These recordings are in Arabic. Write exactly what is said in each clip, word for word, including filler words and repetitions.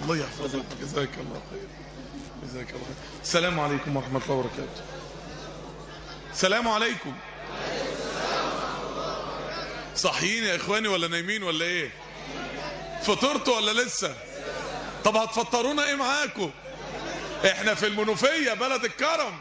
الله يحفظك، جزاك الله خير، جزاك الله خير. السلام عليكم ورحمة الله وبركاته. السلام عليكم. صحيين يا اخواني ولا نايمين ولا ايه؟ فطرتوا ولا لسه؟ طب هتفطرونا ايه معاكم؟ احنا في المنوفية بلد الكرم.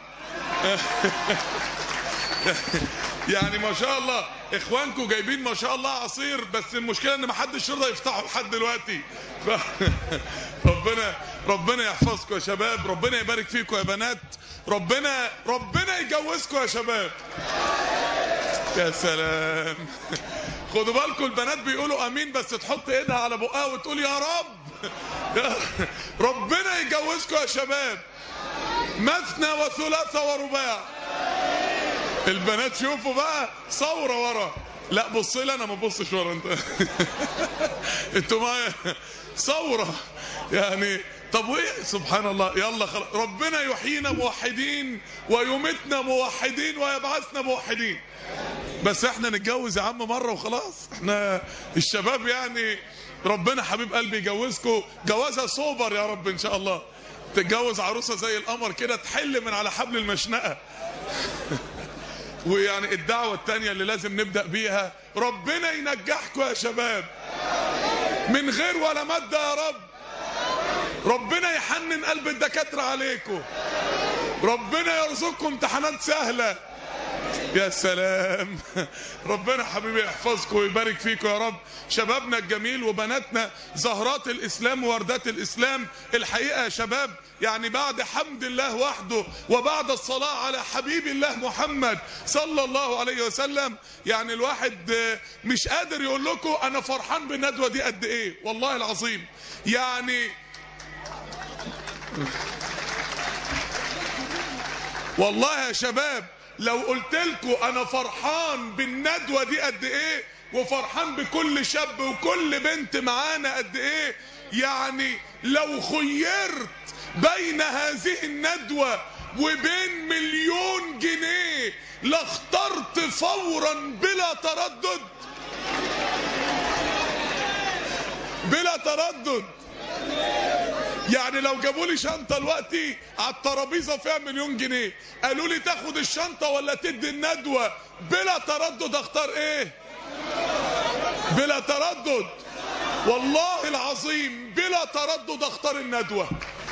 يعني ما شاء الله اخوانكم جايبين ما شاء الله عصير، بس المشكلة ان ما حدش يرضى يفتحه لحد دلوقتي. ف... ربنا ربنا يحفظكم يا شباب، ربنا يبارك فيكم يا بنات، ربنا ربنا يجوزكم يا شباب. يا سلام. خدوا بالكم البنات بيقولوا امين، بس تحط ايدها على بقها وتقول يا رب. ربنا يجوزكم يا شباب، مثنى وثلاث ورباع. البنات شوفوا بقى ثوره ورا. لا بص لي انا، ما تبصش ورا انت. انتوا معايا؟ ثوره يعني. طب وايه؟ سبحان الله. يلا خلاص، ربنا يحيينا موحدين ويميتنا موحدين ويبعثنا موحدين. بس احنا نتجوز يا عم مره وخلاص. احنا الشباب يعني ربنا حبيب قلبي يجوزكم جوازها سوبر يا رب ان شاء الله. تتجوز عروسه زي القمر كده، تحل من على حبل المشنقه. ويعني الدعوه الثانيه اللي لازم نبدا بيها، ربنا ينجحكم يا شباب من غير ولا ماده يا رب. ربنا يحنن قلب الدكاتره عليكم، ربنا يرزقكم امتحانات سهله. يا سلام. ربنا حبيبي يحفظكم ويبارك فيكم يا رب. شبابنا الجميل وبناتنا زهرات الإسلام ووردات الإسلام. الحقيقة يا شباب يعني بعد حمد الله وحده وبعد الصلاة على حبيب الله محمد صلى الله عليه وسلم، يعني الواحد مش قادر يقول لكم أنا فرحان بالندوة دي قد إيه، والله العظيم. يعني والله يا شباب لو قلت لكم انا فرحان بالندوه دي قد ايه، وفرحان بكل شاب وكل بنت معانا قد ايه، يعني لو خيرت بين هذه الندوه وبين مليون جنيه لاخترت فورا بلا تردد، بلا تردد. يعني لو جابوا لي شنطه دلوقتي على الترابيزه فيها مليون جنيه، قالوا لي تاخد الشنطه ولا تدي الندوه، بلا تردد اختار ايه؟ بلا تردد، والله العظيم بلا تردد اختار الندوه.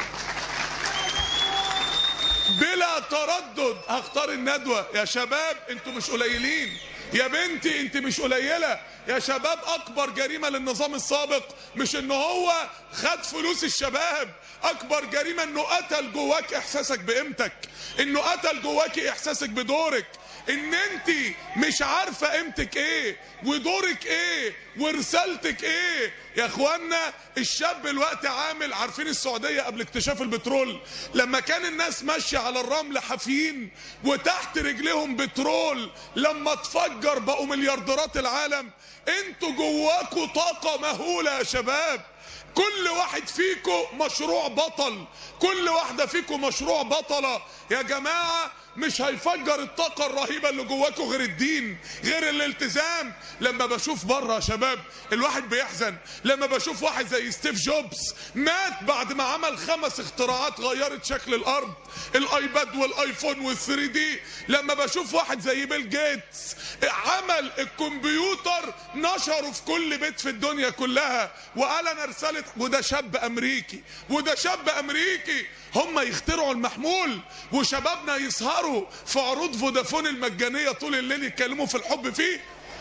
بلا تردد هختار الندوه. يا شباب انتوا مش قليلين، يا بنتي انت مش قليله. يا شباب اكبر جريمه للنظام السابق مش ان هو خد فلوس الشباب، اكبر جريمه انه قتل جواك احساسك بقيمتك، انه قتل جواكي احساسك بدورك، ان انت مش عارفه قيمتك ايه ودورك ايه ورسالتك ايه. يا اخوانا الشاب الوقت عامل، عارفين السعوديه قبل اكتشاف البترول لما كان الناس ماشيه على الرمل حافيين وتحت رجليهم بترول، لما اتفجر بقوا مليارديرات العالم. انتوا جواكوا طاقه مهوله يا شباب، كل واحد فيكم مشروع بطل، كل واحدة فيكم مشروع بطلة يا جماعة. مش هيفجر الطاقة الرهيبة اللي جواكم غير الدين، غير الالتزام. لما بشوف بره يا شباب الواحد بيحزن، لما بشوف واحد زي ستيف جوبز مات بعد ما عمل خمس اختراعات غيرت شكل الارض، الايباد والايفون والثري دي. لما بشوف واحد زي بيل جيتس عمل الكمبيوتر نشره في كل بيت في الدنيا كلها وقال انا رسالة، وده شاب امريكي وده شاب امريكي. هم يخترعوا المحمول وشبابنا يسهروا في عروض فودافون المجانية طول الليل يتكلموا في الحب فيه.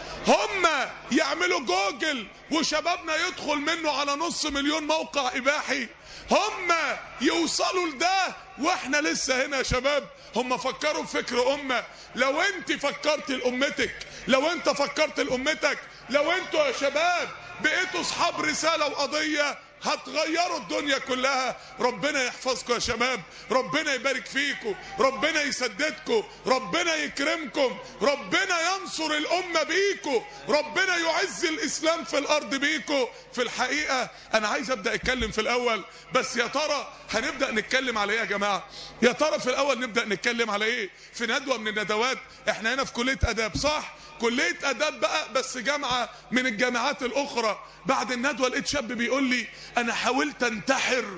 هم يعملوا جوجل وشبابنا يدخل منه على نص مليون موقع اباحي. هم يوصلوا لده واحنا لسه هنا يا شباب. هم فكروا بفكر امه. لو انت فكرت لامتك، لو انت فكرت لامتك، لو انتوا يا شباب بقيتوا اصحاب رسالة وقضية هتغيروا الدنيا كلها. ربنا يحفظكم يا شباب، ربنا يبارك فيكم، ربنا يسددكم، ربنا يكرمكم، ربنا ينصر الأمة بيكم، ربنا يعز الإسلام في الأرض بيكم. في الحقيقة أنا عايز أبدأ أتكلم في الأول، بس يا ترى هنبدأ نتكلم على إيه يا جماعة؟ يا ترى في الأول نبدأ نتكلم على إيه؟ في ندوة من الندوات، إحنا هنا في كلية آداب صح؟ كلية آداب بقى، بس جامعة من الجامعات الأخرى. بعد الندوة لقيت شاب بيقول لي انا حاولت انتحر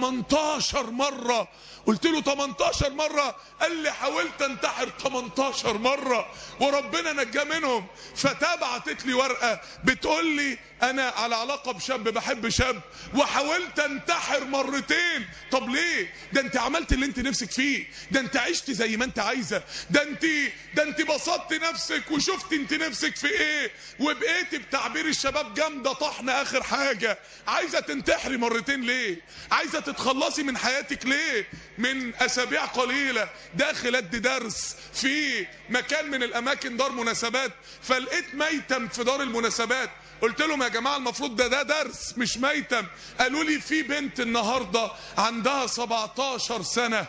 تمنتاشر مرة. قلت له تمنتاشر مرة؟ قال لي حاولت انتحر تمنتاشر مرة وربنا نجا منهم. فتابعتت لي ورقة بتقول لي انا على علاقة بشاب، بحب شاب وحاولت انتحر مرتين. طب ليه؟ ده انت عملت اللي انت نفسك فيه، ده انت عشت زي ما انت عايزة، ده انت ده انت بسطت نفسك وشفت انت نفسك في ايه وبقيت بتعبير الشباب جامدة طحن اخر حاجة. عايزة تنتحري مرتين ليه؟ عايزة تتخلصي من حياتك ليه؟ من اسابيع قليلة داخل ادي درس في مكان من الاماكن دار مناسبات، فلقيت ميتم في دار المناسبات. قلت لهم يا جماعة المفروض ده ده درس مش ميتم. قالوا لي في بنت النهاردة عندها سبعتاشر سنة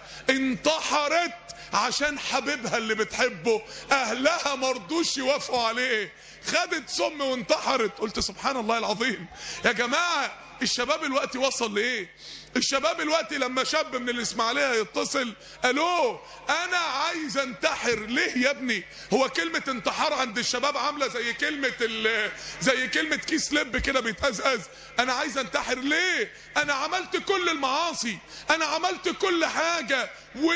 انتحرت عشان حبيبها اللي بتحبه، اهلها مرضوش يوافقوا عليه، خدت سم وانتحرت. قلت سبحان الله العظيم. يا جماعة الشباب الوقت وصل لايه؟ الشباب الوقت لما شاب من الاسماعيليه يتصل، الو انا عايز انتحر. ليه يا ابني؟ هو كلمه انتحار عند الشباب عامله زي كلمه زي كلمه كيس لب كده بيتقزقز. انا عايز انتحر ليه؟ انا عملت كل المعاصي، انا عملت كل حاجه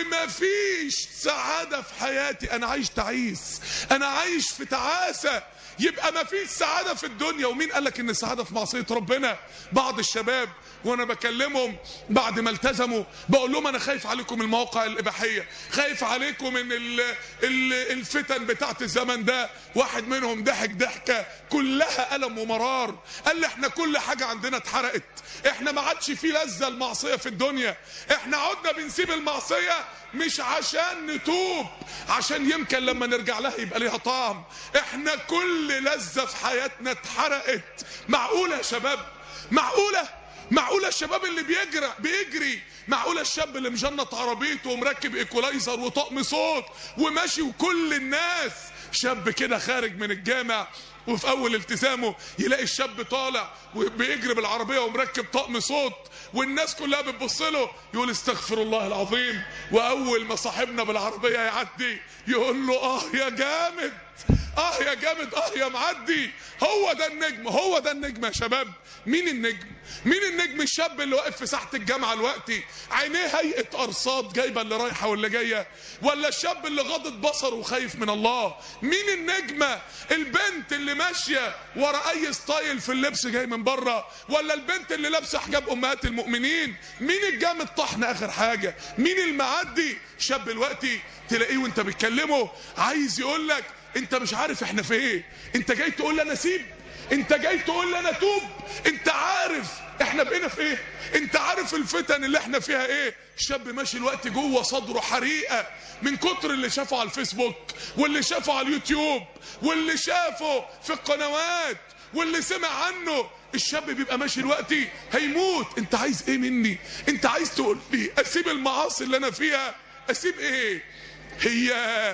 ومفيش سعاده في حياتي، انا عايش تعيس، انا عايش في تعاسه. يبقى مفيش سعاده في الدنيا. ومين قالك ان السعاده في معصيه ربنا؟ بعض الشباب وانا بكلمهم بعد ما التزموا بقول لهم انا خايف عليكم من المواقع الاباحيه، خايف عليكم من ال ال الفتن بتاعت الزمن ده. واحد منهم ضحك ضحكه كلها الم ومرار، قال لي احنا كل حاجه عندنا اتحرقت، احنا ما عادش في لذه المعصيه في الدنيا، احنا عدنا بنسيب المعصيه مش عشان نتوب، عشان يمكن لما نرجع لها يبقى ليها طعم. احنا كل لذه في حياتنا اتحرقت. معقوله يا شباب؟ معقوله؟ معقوله الشباب اللي بيجري بيجري معقوله الشاب اللي مجنط عربيته ومركب ايكولايزر وطقم صوت وماشي وكل الناس، شاب كده خارج من الجامع وفي اول التزامه يلاقي الشاب طالع وبيجري بالعربيه ومركب طقم صوت والناس كلها بتبص له، يقول استغفر الله العظيم. واول ما صاحبنا بالعربيه يعدي يقول له اه يا جامد، اه يا جامد، اه يا معدي. هو ده النجم، هو ده النجم يا شباب. مين النجم؟ مين النجم؟ الشاب اللي واقف في ساحه الجامعه دلوقتي عينيه هيئه ارصاد جايبه اللي رايحه واللي جايه، ولا الشاب اللي غاضت بصره وخايف من الله؟ مين النجمه؟ البنت اللي ماشيه ورا اي ستايل في اللبس جاي من بره، ولا البنت اللي لابسه حجاب امهات المؤمنين؟ مين الجامد طحن اخر حاجه؟ مين المعدي؟ شاب دلوقتي تلاقيه وانت بتكلمه عايز يقول لك انت مش عارف احنا في ايه، انت جاي تقول لي انا سيب، انت جاي تقول لي انا توب، انت عارف احنا بقينا في ايه؟ انت عارف الفتن اللي احنا فيها ايه؟ الشاب ماشي الوقت جوه صدره حريقه من كتر اللي شافه على الفيسبوك واللي شافه على اليوتيوب واللي شافه في القنوات واللي سمع عنه. الشاب بيبقى ماشي دلوقتي هيموت. انت عايز ايه مني؟ انت عايز تقول لي اسيب المعاصي اللي انا فيها؟ اسيب ايه؟ هي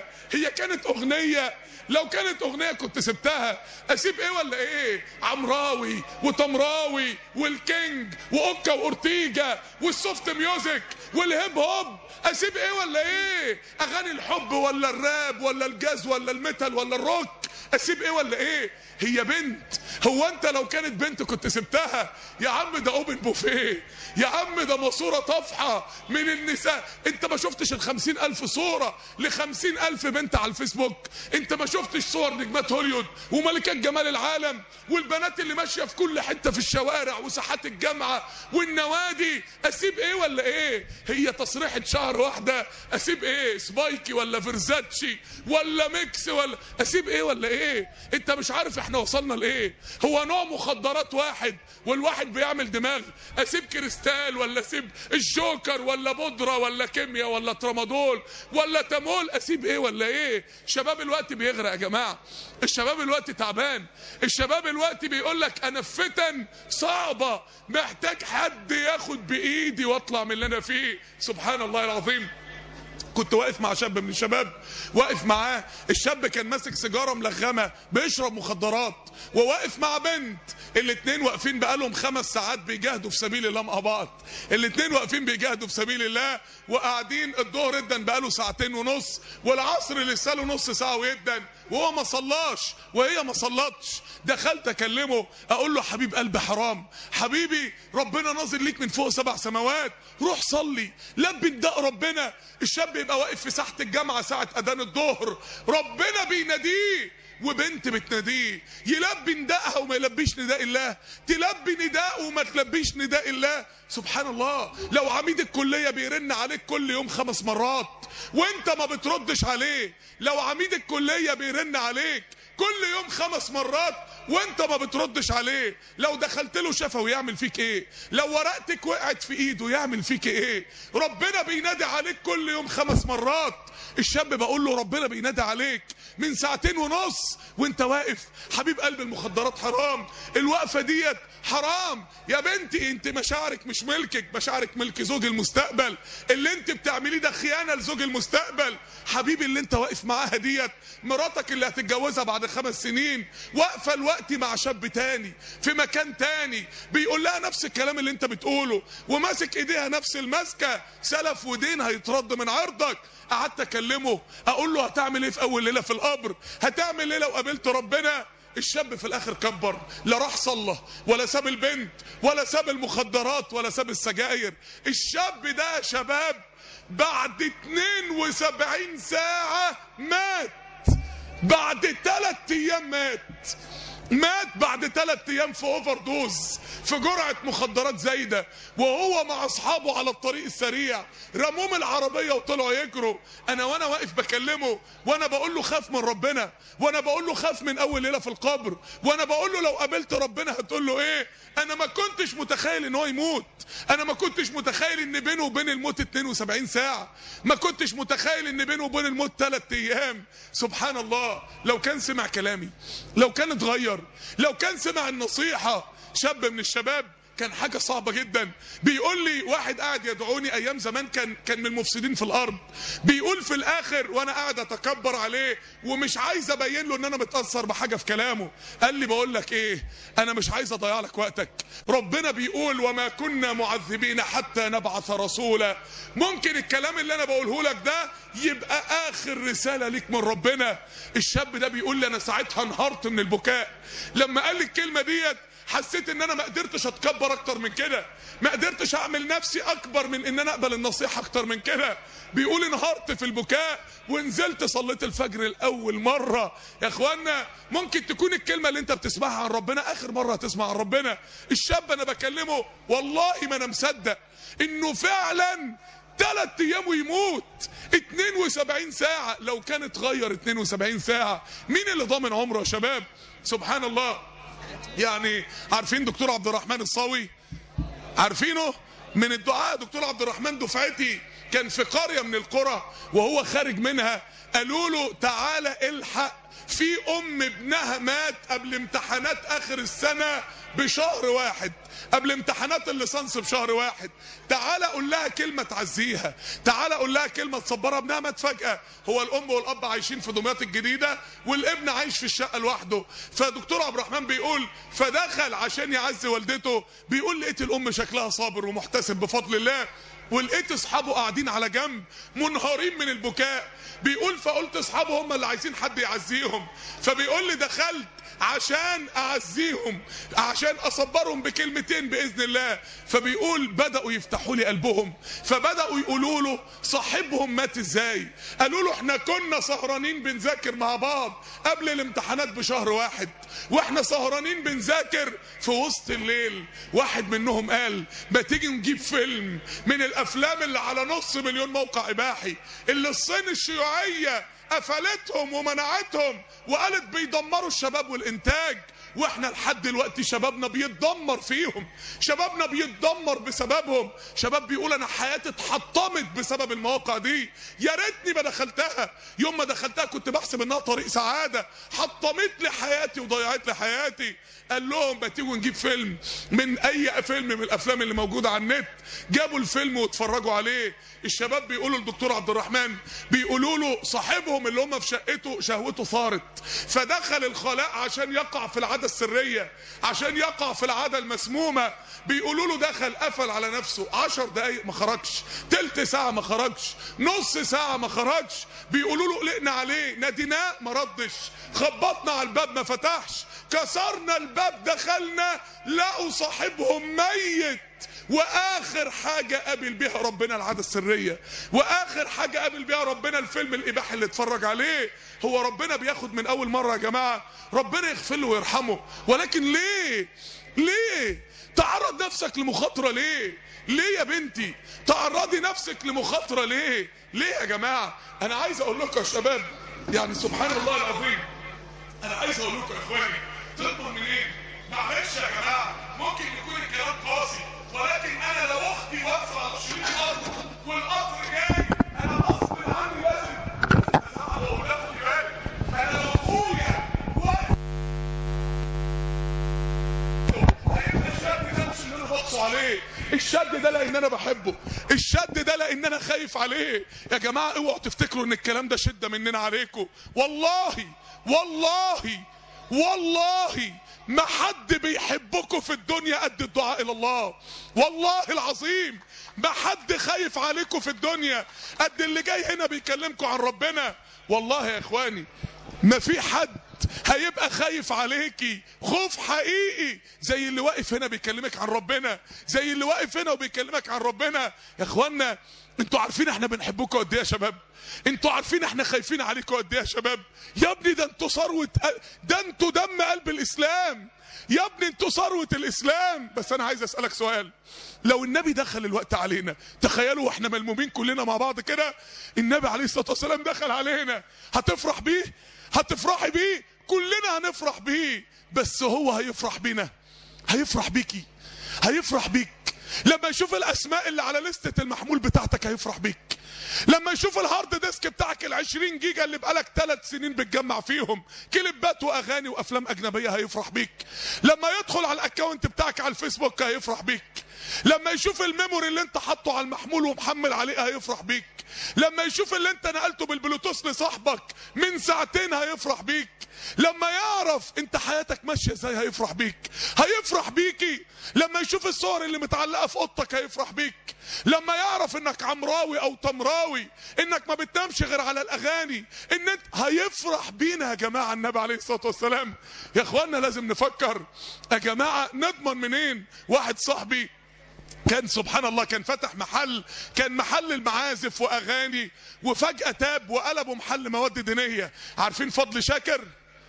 هي كانت اغنيه؟ لو كانت اغنيه كنت سبتها. اسيب ايه ولا ايه؟ عمراوي وتمراوي والكينج واوكا واورتيجا والسوفت ميوزك والهيب هوب، اسيب ايه ولا ايه؟ اغاني الحب ولا الراب ولا الجاز ولا الميتال ولا الروك، اسيب ايه ولا ايه؟ هي بنت، هو انت لو كانت بنت كنت سبتها؟ يا عم ده اوبن بوفيه، يا عم ده ماسوره طافحه من النساء. انت ما شفتش الخمسين الف صوره لخمسين الف بنت على الفيسبوك؟ انت ما شفتش صور نجمات هوليوود وملكات جمال العالم والبنات اللي ماشيه في كل حته في الشوارع وساحات الجامعه والنوادي؟ اسيب ايه ولا ايه؟ هي تصريحه شهر واحده؟ اسيب ايه؟ سبايكي ولا فرزاتشي ولا ميكس ولا اسيب ايه ولا ايه؟ انت مش عارف احنا وصلنا لايه؟ هو نوع مخدرات واحد والواحد بيعمل دماغ؟ اسيب كريستال ولا اسيب الجوكر ولا بودره ولا كيمياء ولا ترامادول ولا تامول؟ اسيب ايه ولا ايه؟ شباب الوقت بيغرق يا جماعه، الشباب الوقت تعبان، الشباب الوقت بيقول لك انا في فتن صعبه محتاج حد ياخد بايدي واطلع من اللي انا فيه. سبحان الله العظيم. كنت واقف مع شاب من الشباب، واقف معاه، الشاب كان ماسك سيجاره ملغمه بيشرب مخدرات، وواقف مع بنت، الاتنين واقفين بقالهم خمس ساعات بيجاهدوا في سبيل الله مع بعض، الاتنين واقفين بيجاهدوا في سبيل الله، وقاعدين الظهر ادن بقاله ساعتين ونص، والعصر لسه له نص ساعه ويدن، وهو ما صلاش وهي ما صلتش. دخلت اكلمه اقول له حبيب قلبي حرام، حبيبي ربنا ناظر ليك من فوق سبع سماوات، روح صلي لبي نداء ربنا. الشاب يبقى واقف في ساحه الجامعه ساعه اذان الظهر، ربنا بيناديه وبنت بتناديه، يلبي نداءها وما يلبيش نداء الله، تلبي نداء وما تلبيش نداء الله. سبحان الله. لو عميد الكليه بيرن عليك كل يوم خمس مرات وانت ما بتردش عليه، لو عميد الكليه بيرن عليك كل يوم خمس مرات وانت ما بتردش عليه، لو دخلت له شفوي يعمل فيك ايه؟ لو ورقتك وقعت في ايده يعمل فيك ايه؟ ربنا بينادي عليك كل يوم خمس مرات. الشاب بقول له ربنا بينادي عليك من ساعتين ونص وانت واقف. حبيب قلب المخدرات حرام، الوقفه ديت حرام. يا بنتي انت مشاعرك مش ملكك، مشاعرك ملك زوج المستقبل، اللي انت بتعمليه ده خيانه لزوج المستقبل. حبيبي اللي انت واقف معاها ديت مراتك اللي هتتجوزها بعد خمس سنين، واقفه الوقت مع شاب تاني في مكان تاني بيقول لها نفس الكلام اللي انت بتقوله، وماسك ايديها نفس المسكه، سلف ودين هيترد من عرضك. قعدت اكلمه اقول له هتعمل ايه في اول ليله في القبر؟ هتعمل ايه لو قابلت ربنا؟ الشاب في الاخر كبر، لا راح صلى ولا ساب البنت ولا ساب المخدرات ولا ساب السجاير. الشاب ده يا شباب بعد اتنين وسبعين ساعة مات، بعد ثلاث ايام مات، مات بعد ثلاث ايام في اوفر دوز، في جرعه مخدرات زايده، وهو مع اصحابه على الطريق السريع رموم العربيه وطلعوا يجروا. انا وانا واقف بكلمه وانا بقول له خاف من ربنا، وانا بقول له خاف من اول ليله في القبر، وانا بقول له لو قابلت ربنا هتقول له ايه؟ انا ما كنتش متخيل ان هو يموت، انا ما كنتش متخيل ان بينه وبين الموت اتنين وسبعين ساعه، ما كنتش متخيل ان بينه وبين الموت ثلاث ايام. سبحان الله. لو كان سمع كلامي، لو كان اتغير، لو كان سمع النصيحة. شاب من الشباب كان حاجة صعبة جدا، بيقول لي واحد قاعد يدعوني ايام زمان، كان كان من المفسدين في الارض، بيقول في الاخر وانا قاعد اتكبر عليه ومش عايز ابين له ان انا متاثر بحاجه في كلامه، قال لي بقول لك ايه، انا مش عايز اضيع لك وقتك، ربنا بيقول وما كنا معذبين حتى نبعث رسولا. ممكن الكلام اللي انا بقوله لك ده يبقى اخر رساله ليك من ربنا. الشاب ده بيقول لي انا ساعتها انهارت من البكاء لما قال لي الكلمه ديت، حسيت ان انا ما قدرتش اتكبر اكتر من كده، ما قدرتش اعمل نفسي اكبر من ان انا اقبل النصيحه اكتر من كده. بيقول انهارت في البكاء ونزلت صليت الفجر لاول مره. يا اخوانا ممكن تكون الكلمه اللي انت بتسمعها عن ربنا اخر مره هتسمع عن ربنا. الشاب انا بكلمه والله ما انا مصدق انه فعلا ثلاث ايام ويموت، اتنين وسبعين ساعه. لو كان اتغير اتنين وسبعين ساعه مين اللي ضامن عمره يا شباب؟ سبحان الله. يعني عارفين دكتور عبد الرحمن الصاوي؟ عارفينه؟ من الدعاء. دكتور عبد الرحمن دفعتي، كان في قرية من القرى وهو خارج منها قالوا له تعالى الحق في ام ابنها مات قبل امتحانات اخر السنة بشهر واحد، قبل امتحانات الليسانس بشهر واحد، تعالى قول لها كلمة تعزيها، تعالى قول لها كلمة تصبرها. ابنها مات فجأة، هو الام والاب عايشين في دمياط الجديدة والابن عايش في الشقة لوحده. فدكتور عبد الرحمن بيقول فدخل عشان يعزي والدته، بيقول لقيت الام شكلها صابر ومحتسب بفضل الله، ولقيت اصحابه قاعدين على جنب منهارين من البكاء. بيقول فقلت اصحابه هم اللي عايزين حد يعزيهم، فبيقول لي دخلت عشان اعزيهم، عشان اصبرهم بكلمتين باذن الله. فبيقول بداوا يفتحوا لي قلبهم، فبداوا يقولوا له صاحبهم مات ازاي؟ قالوا له احنا كنا سهرانين بنذاكر مع بعض قبل الامتحانات بشهر واحد، واحنا سهرانين بنذاكر في وسط الليل واحد منهم قال ما تيجي نجيب فيلم من الافلام اللي على نص مليون موقع اباحي اللي الصين الشيوعيه قفلتهم ومنعتهم وقالت بيدمروا الشباب والانتاج، واحنا لحد دلوقتي شبابنا بيتدمر فيهم، شبابنا بيتدمر بسببهم. شباب بيقول انا حياتي اتحطمت بسبب المواقع دي، يا ريتني ما دخلتها. يوم ما دخلتها كنت بحسب انها طريق سعاده، حطمت لي حياتي وضيعت لي حياتي. قال لهم ما تيجوا نجيب فيلم من اي فيلم من الافلام اللي موجوده على النت. جابوا الفيلم واتفرجوا عليه. الشباب بيقولوا للدكتور عبد الرحمن، بيقولوا له صاحبهم اللي هم في شقته شهوته ثارت، فدخل الخلاء عشان يقع في العاده السريه، عشان يقع في العاده المسمومه. بيقولوا له دخل قفل على نفسه عشر دقايق ما خرجش، تلت ساعه ما خرجش، نص ساعه ما خرجش. بيقولوا له قلقنا عليه، ناديناه ما ردش، خبطنا على الباب ما فتحش، كسرنا الباب دخلنا لقوا صاحبهم ميت. واخر حاجه قابل بيها ربنا العاده السريه، واخر حاجه قابل بيها ربنا الفيلم الاباحي اللي اتفرج عليه. هو ربنا بياخد من اول مره يا جماعه؟ ربنا يغفر له ويرحمه، ولكن ليه ليه تعرض نفسك لمخاطره؟ ليه ليه يا بنتي تعرضي نفسك لمخاطره؟ ليه ليه يا جماعه؟ انا عايز اقول لكم يا شباب، يعني سبحان الله العظيم، انا عايز اقول لكم يا اخواني، تضمن منين؟ معلش يا جماعه، ممكن يكون الكلام قاسي، ولكن انا لو اختي واقفه على شريط القطر والقطر جاي، انا غصب عني لازم ازعل واقول لها خدي بالك. انا لو اخويا واقف هيبقى الشد ده مش ان انا بقسو عليه، الشد ده لان انا بحبه، الشد ده لان انا خايف عليه. يا جماعه اوعوا تفتكروا ان الكلام ده شده مننا عليكم، والله والله والله ما حد بيحبكم في الدنيا قد الدعاء الى الله، والله العظيم ما حد خايف عليكم في الدنيا قد اللي جاي هنا بيكلمكم عن ربنا. والله يا اخواني ما في حد هيبقى خايف عليكي خوف حقيقي زي اللي واقف هنا بيكلمك عن ربنا، زي اللي واقف هنا وبيكلمك عن ربنا. يا اخوانا انتوا عارفين احنا بنحبكم قد ايه يا شباب؟ انتوا عارفين احنا خايفين عليكم قد ايه يا شباب؟ يا ابني ده انتوا ثروه، ده انتوا دم قلب الاسلام، يا ابني انتوا ثروه الاسلام. بس انا عايز اسالك سؤال، لو النبي دخل الوقت علينا، تخيلوا واحنا ملمومين كلنا مع بعض كده، النبي عليه الصلاه والسلام دخل علينا، هتفرح بيه؟ هتفرحي بيه؟ كلنا هنفرح بيه، بس هو هيفرح بينا، هيفرح بيكي، هيفرح بيك. لما يشوف الاسماء اللي على لستة المحمول بتاعتك هيفرح بيك. لما يشوف الهارد ديسك بتاعك العشرين جيجا اللي بقالك ثلاث سنين بتجمع فيهم كليبات واغاني وافلام اجنبيه هيفرح بيك. لما يدخل على الاكونت بتاعك على الفيسبوك هيفرح بيك. لما يشوف الميموري اللي انت حاطه على المحمول ومحمل عليه هيفرح بيك. لما يشوف اللي انت نقلته بالبلوتوث لصاحبك من ساعتين هيفرح بيك. لما يعرف انت حياتك ماشيه ازاي هيفرح بيك، هيفرح بيكي. لما يشوف الصور اللي متعلقه في اوضتك هيفرح بيك. لما يعرف انك عمراوي او تمراوي، انك ما بتنامش غير على الاغاني، ان انت هيفرح بينا. يا جماعه النبي عليه الصلاه والسلام، يا اخوانا لازم نفكر يا جماعه، نضمن منين؟ واحد صاحبي كان سبحان الله كان فتح محل، كان محل المعازف واغاني، وفجأة تاب وقلبه محل مواد دينية. عارفين فضل شاكر؟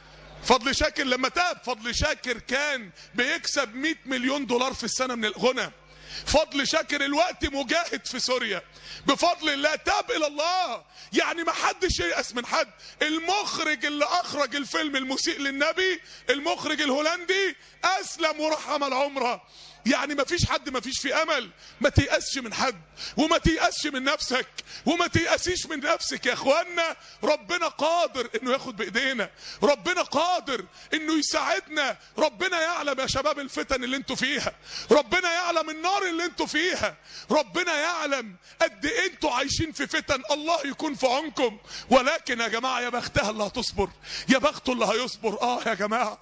فضل شاكر لما تاب، فضل شاكر كان بيكسب مئة مليون دولار في السنة من الغنى. فضل شاكر الوقت مجاهد في سوريا بفضل الله، تاب الى الله. يعني ما حدش ييأس من حد. المخرج اللي اخرج الفيلم المسيء للنبي، المخرج الهولندي، اسلم وراح عمل عمره. يعني ما فيش حد ما فيش في امل. ما تيأسش من حد، وما تيأسش من نفسك، وما تيأسيش من نفسك يا اخوانا. ربنا قادر انه ياخد بايدينا، ربنا قادر انه يساعدنا. ربنا يعلم يا شباب الفتن اللي انتوا فيها، ربنا يعلم النار اللي انتوا فيها، ربنا يعلم قد ايه انتوا عايشين في فتن. الله يكون في عونكم. ولكن يا جماعه يا بختها اللي هتصبر، يا بخته اللي هيصبر. اه يا جماعه،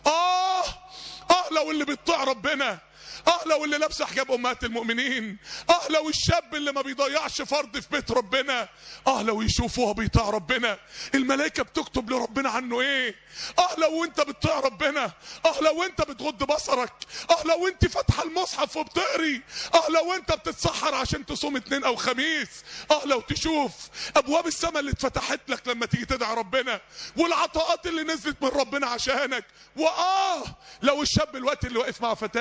اه اه لو اللي بيطيع ربنا، اه لو اللي لابسه حجاب امهات المؤمنين، اه لو الشاب اللي ما بيضيعش فرض في بيت ربنا، اه لو يشوفوها بيطيع ربنا الملائكه بتكتب لربنا عنه ايه. اه لو انت بتطيع ربنا، اه لو انت بتغض بصرك، اه لو انت فاتحه المصحف وبتقري، اه لو انت بتتسحر عشان تصوم اثنين او خميس، اه لو تشوف ابواب السماء اللي اتفتحت لك لما تيجي تدعي ربنا، والعطاءات اللي نزلت من ربنا عشانك. واه لو الشاب الوقت اللي واقف مع فتاه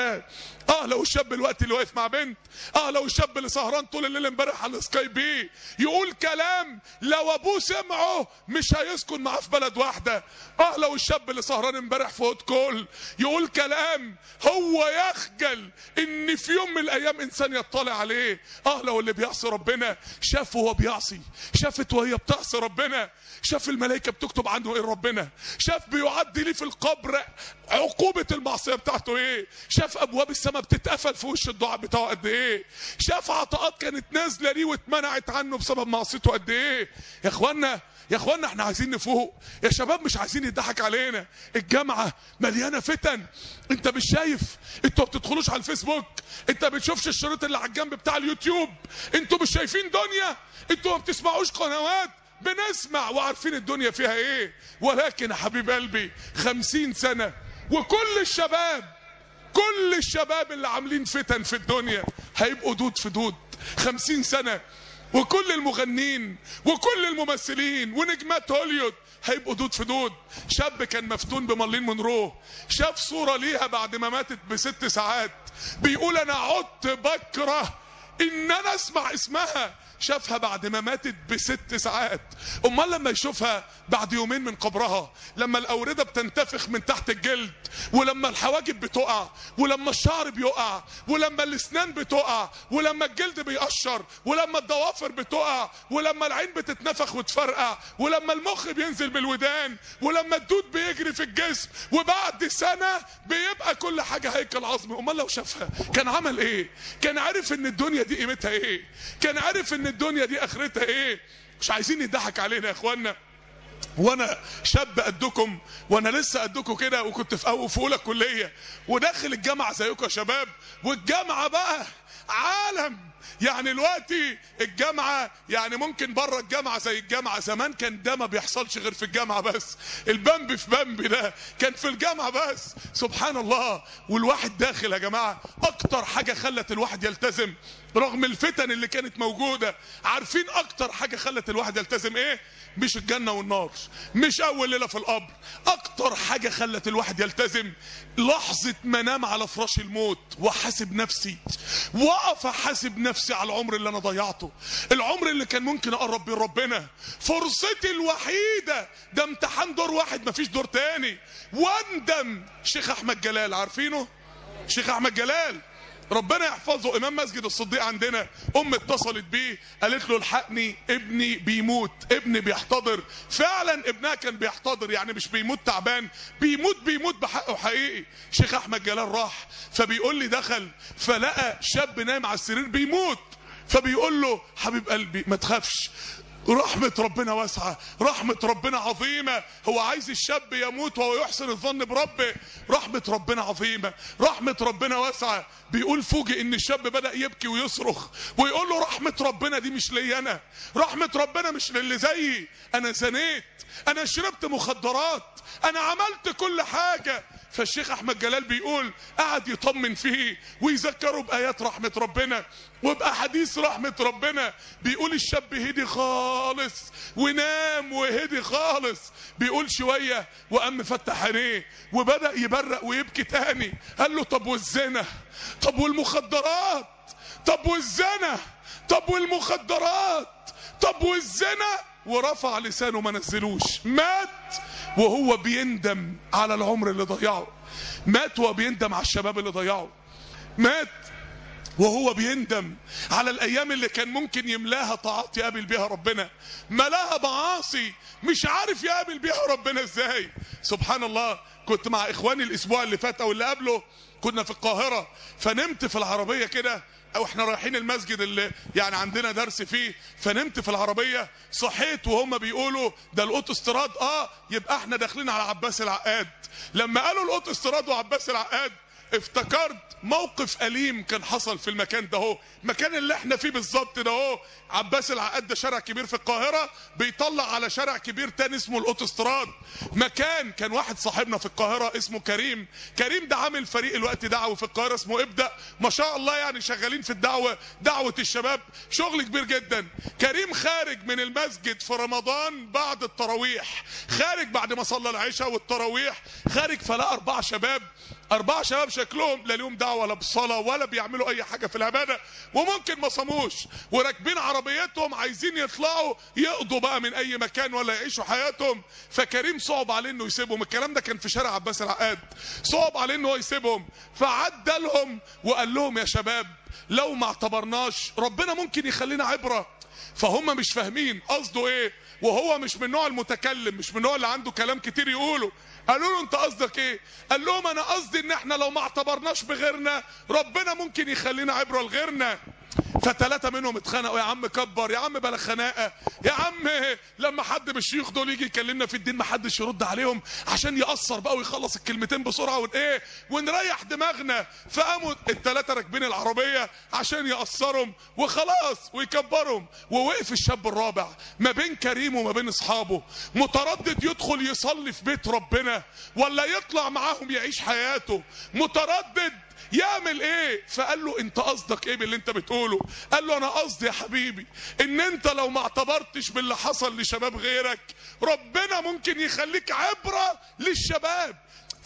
اه لو الشاب الوقت اللي واقف مع بنت، اه لو الشاب اللي سهران طول الليل امبارح على السكاي بي يقول كلام لو ابوه سمعه مش هيسكن معاه في بلد واحده، اه لو الشاب اللي سهران امبارح في هوت كول يقول كلام هو يخجل ان في يوم من الايام انسان يطلع عليه، اه لو اللي بيعصي ربنا شاف وهو بيعصي، شافت وهي بتعصي ربنا، شاف الملائكه بتكتب عنه ايه ربنا، شاف بيعد ليه في القبر عقوبه المعصيه بتاعته ايه، شاف ابواب السماء بتتقفل في وش الدعاء بتاعه قد ايه، شاف عطاءات كانت نازله ليه واتمنعت عنه بسبب معصيته قد ايه. يا اخوانا يا اخوانا احنا عايزين نفوق يا شباب، مش عايزين يضحك علينا. الجامعه مليانه فتن، انت مش شايف؟ انتوا ما بتدخلوش على الفيسبوك، انت ما بتشوفش الشريط اللي على الجنب بتاع اليوتيوب، انتوا مش شايفين دنيا، انتوا ما بتسمعوش قنوات، بنسمع وعارفين الدنيا فيها ايه. ولكن يا حبيب قلبي خمسين سنه وكل الشباب كل الشباب اللي عاملين فتن في الدنيا هيبقوا دود في دود. خمسين سنة وكل المغنين وكل الممثلين ونجمات هوليوود هيبقوا دود في دود. شاب كان مفتون بمارلين مونرو، شاف صورة ليها بعد ما ماتت بست ساعات بيقول انا عدت بكره ان انا اسمع اسمها، شافها بعد ما ماتت بست ساعات. امال لما يشوفها بعد يومين من قبرها، لما الاوردة بتنتفخ من تحت الجلد، ولما الحواجب بتقع، ولما الشعر بيقع، ولما الاسنان بتقع، ولما الجلد بيقشر، ولما الضوافر بتقع، ولما العين بتتنفخ وتفرقع، ولما المخ بينزل بالودان، ولما الدود بيجري في الجسم، وبعد سنة بيبقى كل حاجة هيكل عظمي. امال لو شافها كان عمل ايه؟ كان عارف ان الدنيا دي قيمتها ايه؟ كان عارف ان الدنيا دي اخرتها ايه؟ مش عايزين يضحك علينا يا اخوانا. وانا شاب قدكم، وانا لسه قدكم كده، وكنت في اول في اولى كليه وداخل الجامعه زيكم يا شباب، والجامعه بقى عالم. يعني دلوقتي الجامعه يعني ممكن بره الجامعه زي الجامعه زمان، كان ده ما بيحصلش غير في الجامعه بس. البامب في بامب ده كان في الجامعه بس، سبحان الله. والواحد داخل يا جماعه اكتر حاجه خلت الواحد يلتزم رغم الفتن اللي كانت موجوده، عارفين اكتر حاجه خلت الواحد يلتزم ايه؟ مش الجنه والنار، مش اول ليله في القبر. اكتر حاجه خلت الواحد يلتزم لحظه ما نام على فراش الموت وحاسب نفسي، وقف احاسب نفسي على العمر اللي انا ضيعته، العمر اللي كان ممكن اقرب بيه ربنا، فرصتي الوحيده، ده امتحان دور واحد مفيش دور تاني. واندم. شيخ احمد جلال عارفينه؟ شيخ احمد جلال ربنا يحفظه، امام مسجد الصديق عندنا. ام اتصلت بيه قالت له الحقني ابني بيموت، ابني بيحتضر. فعلا ابنها كان بيحتضر، يعني مش بيموت تعبان، بيموت بيموت بحقه حقيقي. شيخ احمد جلال راح، فبيقول لي دخل فلقى شاب نايم على السرير بيموت، فبيقول له حبيب قلبي ما تخافش، رحمة ربنا واسعة، رحمة ربنا عظيمة. هو عايز الشاب يموت وهو يحسن الظن بربه. رحمة ربنا عظيمة، رحمة ربنا واسعة. بيقول فوجئ ان الشاب بدأ يبكي ويصرخ ويقول له رحمة ربنا دي مش لي انا، رحمة ربنا مش للي زيي، انا زنيت، انا شربت مخدرات، انا عملت كل حاجة. فالشيخ احمد جلال بيقول قعد يطمن فيه ويذكره بايات رحمة ربنا وباحاديث رحمة ربنا. بيقول الشاب هدي خالص ونام وهدي خالص. بيقول شوية وقام فتح عينيه وبدأ يبرق ويبكي تاني. قال له طب والزنا؟ طب والمخدرات؟ طب والزنا؟ طب والمخدرات؟ طب والزنا؟ ورفع لسانه ما نزلوش. مات وهو بيندم على العمر اللي ضيعه، مات وهو بيندم على الشباب اللي ضيعه، مات وهو بيندم على الايام اللي كان ممكن يملاها طاعات يقابل بيها ربنا، ملاها معاصي مش عارف يقابل بيها ربنا ازاي. سبحان الله. كنت مع اخواني الاسبوع اللي فات او اللي قبله، كنا في القاهرة، فنمت في العربية كده، او احنا رايحين المسجد اللي يعني عندنا درس فيه، فنمت في العربية. صحيت وهم بيقولوا ده الاوتوستراد، اه يبقى احنا داخلين على عباس العقاد. لما قالوا الاوتوستراد وعباس العقاد افتكرت موقف أليم كان حصل في المكان ده اهو، المكان اللي احنا فيه بالظبط ده اهو. عباس العقاد ده شارع كبير في القاهرة بيطلع على شارع كبير تاني اسمه الاوتوستراد. مكان كان واحد صاحبنا في القاهرة اسمه كريم، كريم ده عامل فريق الوقت دعوة في القاهرة اسمه ابدأ، ما شاء الله يعني شغالين في الدعوة، دعوة الشباب، شغل كبير جدا. كريم خارج من المسجد في رمضان بعد التراويح، خارج بعد ما صلى العشاء والتراويح، خارج فلقى اربعة شباب، اربعة شباب شكلهم لا ليهم دعوه ولا بالصلاه ولا بيعملوا اي حاجه في العباده، وممكن ما صاموش، وراكبين عربيتهم عايزين يطلعوا يقضوا بقى من اي مكان ولا يعيشوا حياتهم. فكريم صعب عليه انه يسيبهم. الكلام ده كان في شارع عباس العقاد. صعب عليه انه يسيبهم، فعدى لهم وقال لهم يا شباب لو ما اعتبرناش ربنا ممكن يخلينا عبره. فهم مش فاهمين قصده ايه، وهو مش من نوع المتكلم، مش من النوع اللي عنده كلام كتير يقوله. قالوا له انت قصدك ايه؟ قال لهم انا قصدي ان احنا لو ما اعتبرناش بغيرنا ربنا ممكن يخلينا عبره لغيرنا. فثلاثه منهم اتخانقوا، يا عم كبر، يا عم بلا خناقه، يا عم لما حد من الشيوخ دول يجي يكلمنا في الدين ما حدش يرد عليهم عشان يقصر بقى ويخلص الكلمتين بسرعه ون ايه ونريح دماغنا. فقاموا الثلاثه راكبين العربيه عشان يقصرهم وخلاص ويكبرهم. ووقف الشاب الرابع ما بين كريم وما بين اصحابه متردد يدخل يصلي في بيت ربنا ولا يطلع معاهم يعيش حياته، متردد يعمل ايه. فقال له انت قصدك ايه باللي انت بتقوله؟ قال له انا قصدي يا حبيبي ان انت لو ما اعتبرتش باللي حصل لشباب غيرك ربنا ممكن يخليك عبرة للشباب.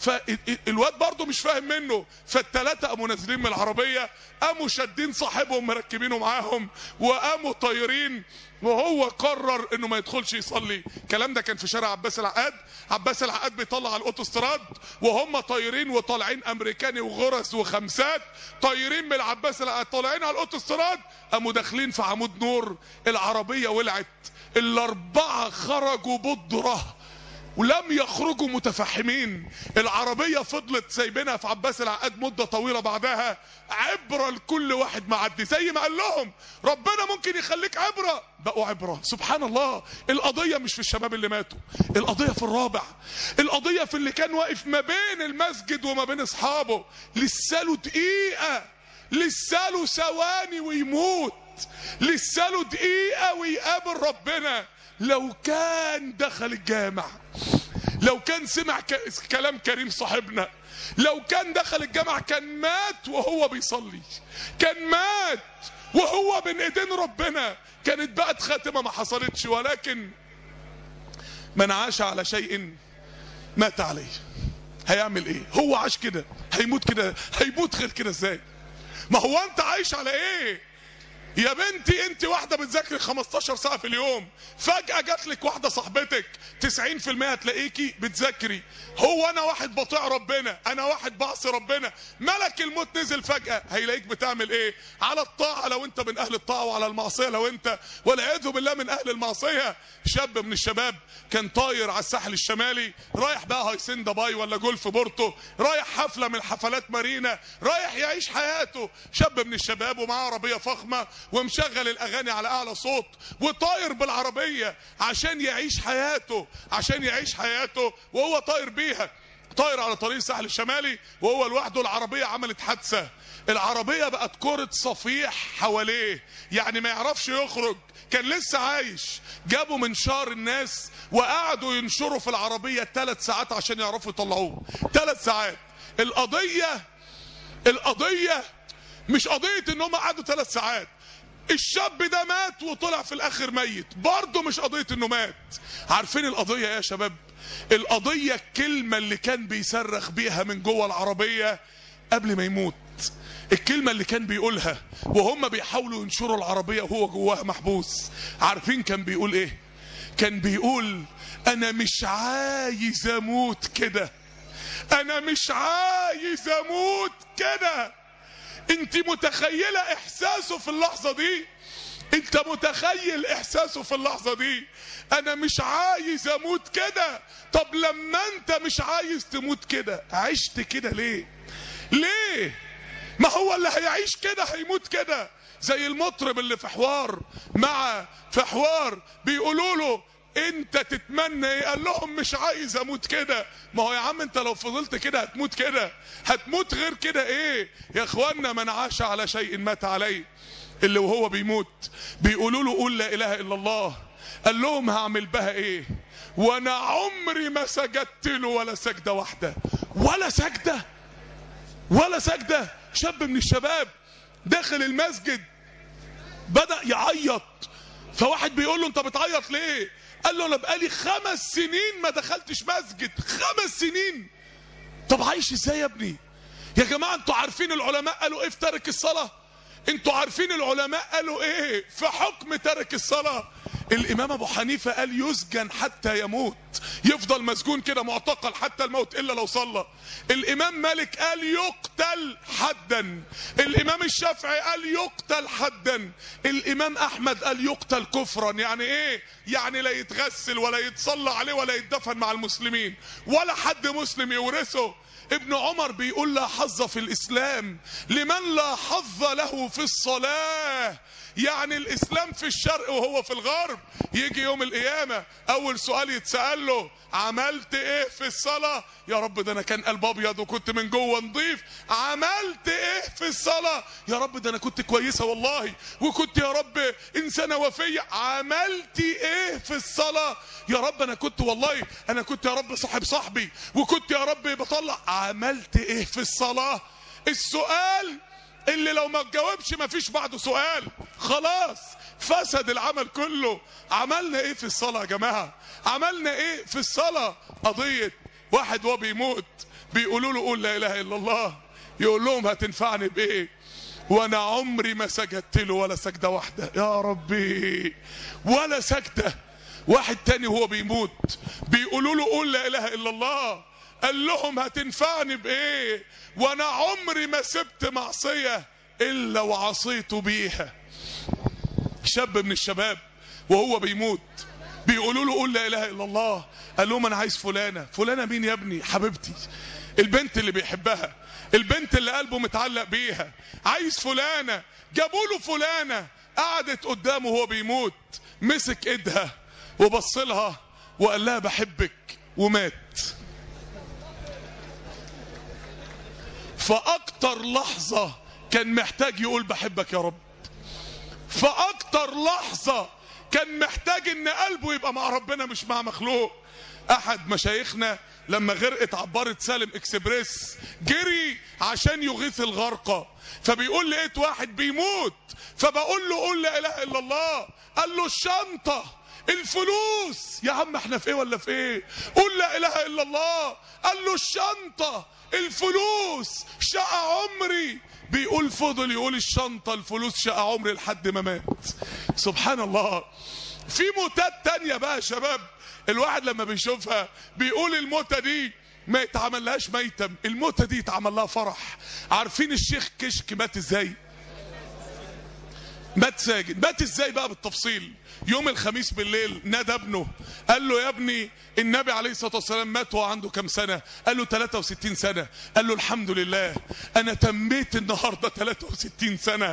فالواد برضه مش فاهم منه. فالتلاتة قاموا نازلين من العربية، قاموا شادين صاحبهم مركبينه معاهم وقاموا طايرين، وهو قرر انه ما يدخلش يصلي. الكلام ده كان في شارع عباس العقاد. عباس العقاد بيطلع على الاوتوستراد وهم طايرين وطالعين امريكاني وغرز وخمسات، طايرين من العباس العقاد طالعين على الاوتوستراد، قاموا داخلين في عمود نور. العربية ولعت، الاربعة خرجوا بضرة ولم يخرجوا متفحمين. العربية فضلت سايبينها في عباس العقاد مدة طويلة بعدها عبرة لكل واحد معدي، زي ما قال لهم ربنا ممكن يخليك عبرة، بقوا عبرة. سبحان الله. القضية مش في الشباب اللي ماتوا، القضية في الرابع، القضية في اللي كان واقف ما بين المسجد وما بين اصحابه لساله دقيقة، لساله ثواني ويموت، لساله دقيقة ويقابل ربنا. لو كان دخل الجامع، لو كان سمع كلام كريم صاحبنا، لو كان دخل الجامع كان مات وهو بيصلي، كان مات وهو بين ايدين ربنا، كانت بقت خاتمة ما حصلتش. ولكن من عاش على شيء مات عليه. هيعمل ايه؟ هو عاش كده، هيموت كده، هيموت غير كده ازاي؟ ما هو انت عايش على ايه يا بنتي؟ انت واحده بتذاكري خمستاشر ساعه في اليوم، فجاه جات لك واحده صاحبتك تسعين في المية هتلاقيكي بتذاكري. هو انا واحد بطيع ربنا، انا واحد بعصي ربنا، ملك الموت نزل فجاه هيلاقيك بتعمل ايه؟ على الطاعه لو انت من اهل الطاعه، وعلى المعصيه لو انت والعياذ بالله من اهل المعصيه. شاب من الشباب كان طاير على الساحل الشمالي، رايح بقى هايسندا باي ولا جولف بورتو، رايح حفله من حفلات مارينا، رايح يعيش حياته. شاب من الشباب ومعاه عربيه فخمه ومشغل الاغاني على اعلى صوت وطاير بالعربيه عشان يعيش حياته، عشان يعيش حياته وهو طاير بيها. طاير على طريق الساحل الشمالي وهو لوحده، العربيه عملت حادثه، العربيه بقت كره صفيح حواليه، يعني ما يعرفش يخرج، كان لسه عايش. جابوا منشار الناس وقعدوا ينشروا في العربيه ثلاث ساعات عشان يعرفوا يطلعوه. ثلاث ساعات. القضيه القضيه مش قضيه ان هم قعدوا ثلاث ساعات، الشاب ده مات وطلع في الاخر ميت، برضه مش قضيه انه مات. عارفين القضيه يا شباب؟ القضيه الكلمه اللي كان بيصرخ بيها من جوه العربيه قبل ما يموت، الكلمه اللي كان بيقولها وهم بيحاولوا ينشروا العربيه وهو جواها محبوس. عارفين كان بيقول ايه؟ كان بيقول انا مش عايز اموت كده، انا مش عايز اموت كده. انت متخيلة احساسه في اللحظة دي؟ انت متخيل احساسه في اللحظة دي؟ انا مش عايز اموت كده. طب لما انت مش عايز تموت كده عشت كده ليه؟ ليه؟ ما هو اللي هيعيش كده هيموت كده. زي المطرب اللي في حوار مع في حوار بيقولوا له انت تتمنى ايه؟ قال لهم مش عايز اموت كده. ما هو يا عم انت لو فضلت كده هتموت كده، هتموت غير كده ايه يا اخوانا؟ من عاش على شيء مات عليه. اللي وهو بيموت بيقولوا له قول لا اله الا الله، قال لهم هعمل بها ايه وانا عمري ما سجدت له ولا سجده واحده، ولا سجده ولا سجده. شاب من الشباب داخل المسجد بدأ يعيط، فواحد بيقول له انت بتعيط ليه؟ قال له انا بقالي خمس سنين ما دخلتش مسجد. خمس سنين؟ طب عايش ازاي يا ابني؟ يا جماعة انتوا عارفين العلماء قالوا ايه في تارك الصلاة؟ انتوا عارفين العلماء قالوا ايه في حكم تارك الصلاة؟ الامام ابو حنيفة قال يسجن حتى يموت، يفضل مسجون كده معتقل حتى الموت الا لو صلى. الامام مالك قال يقتل حدا. الامام الشافعي قال يقتل حدا. الامام احمد قال يقتل كفرا. يعني ايه؟ يعني لا يتغسل ولا يتصلى عليه ولا يتدفن مع المسلمين ولا حد مسلم يورثه. ابن عمر بيقول لا حظ في الاسلام لمن لا حظ له في الصلاة. يعني الاسلام في الشرق وهو في الغرب. يجي يوم القيامة اول سؤال يتسأل له عملت ايه في الصلاة؟ يا رب ده انا كان قلب ابيض وكنت من جوه نضيف. عملت ايه في الصلاة؟ يا رب ده انا كنت كويسة والله وكنت يا رب انسانة وفية. عملت ايه في الصلاة؟ يا رب انا كنت والله انا كنت يا رب صاحب صاحبي وكنت يا رب بطلع. عملت ايه في الصلاة؟ السؤال اللي لو ما تجاوبش ما فيش بعده سؤال، خلاص فسد العمل كله. عملنا ايه في الصلاة يا جماعة؟ عملنا ايه في الصلاة؟ قضية واحد وهو بيموت بيقولوا له قول لا اله الا الله، يقول لهم هتنفعني بايه؟ وانا عمري ما سجدت له ولا سجدة واحدة يا ربي، ولا سجدة. واحد تاني وهو بيموت بيقولوا له قول لا اله الا الله، قال لهم هتنفعني بايه؟ وانا عمري ما سبت معصية الا وعصيت بيها. شاب من الشباب وهو بيموت بيقولوا له قول لا اله الا الله، قال لهم انا عايز فلانة. فلانة مين يا ابني؟ حبيبتي، البنت اللي بيحبها، البنت اللي قلبه متعلق بيها، عايز فلانة. جابوا له فلانة قعدت قدامه وهو بيموت، مسك ايدها وبص لها وقال لها بحبك ومات. فاكتر لحظة كان محتاج يقول بحبك يا رب، فاكتر لحظة كان محتاج ان قلبه يبقى مع ربنا مش مع مخلوق. احد مشايخنا لما غرقت عبارة سالم اكسبريس جري عشان يغيث الغرقى، فبيقول لقيت واحد بيموت فبقول له قول لا اله الا الله، قال له الشنطة، الفلوس. يا عم احنا في ايه ولا في ايه؟ قول لا اله الا الله. قال له الشنطة، الفلوس، شقى عمري. بيقول فضل يقول الشنطة الفلوس شقى عمري لحد ما مات. سبحان الله. في موتات تانية بقى يا شباب الواحد لما بيشوفها بيقول الموتة دي ما يتعملهاش ميتم، الموتة دي يتعمل لها فرح. عارفين الشيخ كشك مات ازاي؟ مات ساجد. مات ازاي بقى بالتفصيل؟ يوم الخميس بالليل نادى ابنه قال له يا ابني النبي عليه الصلاة والسلام مات وهو عنده كام سنة؟ قال له ثلاثة وستين سنة. قال له الحمد لله انا تميت النهاردة ثلاثة وستين سنة.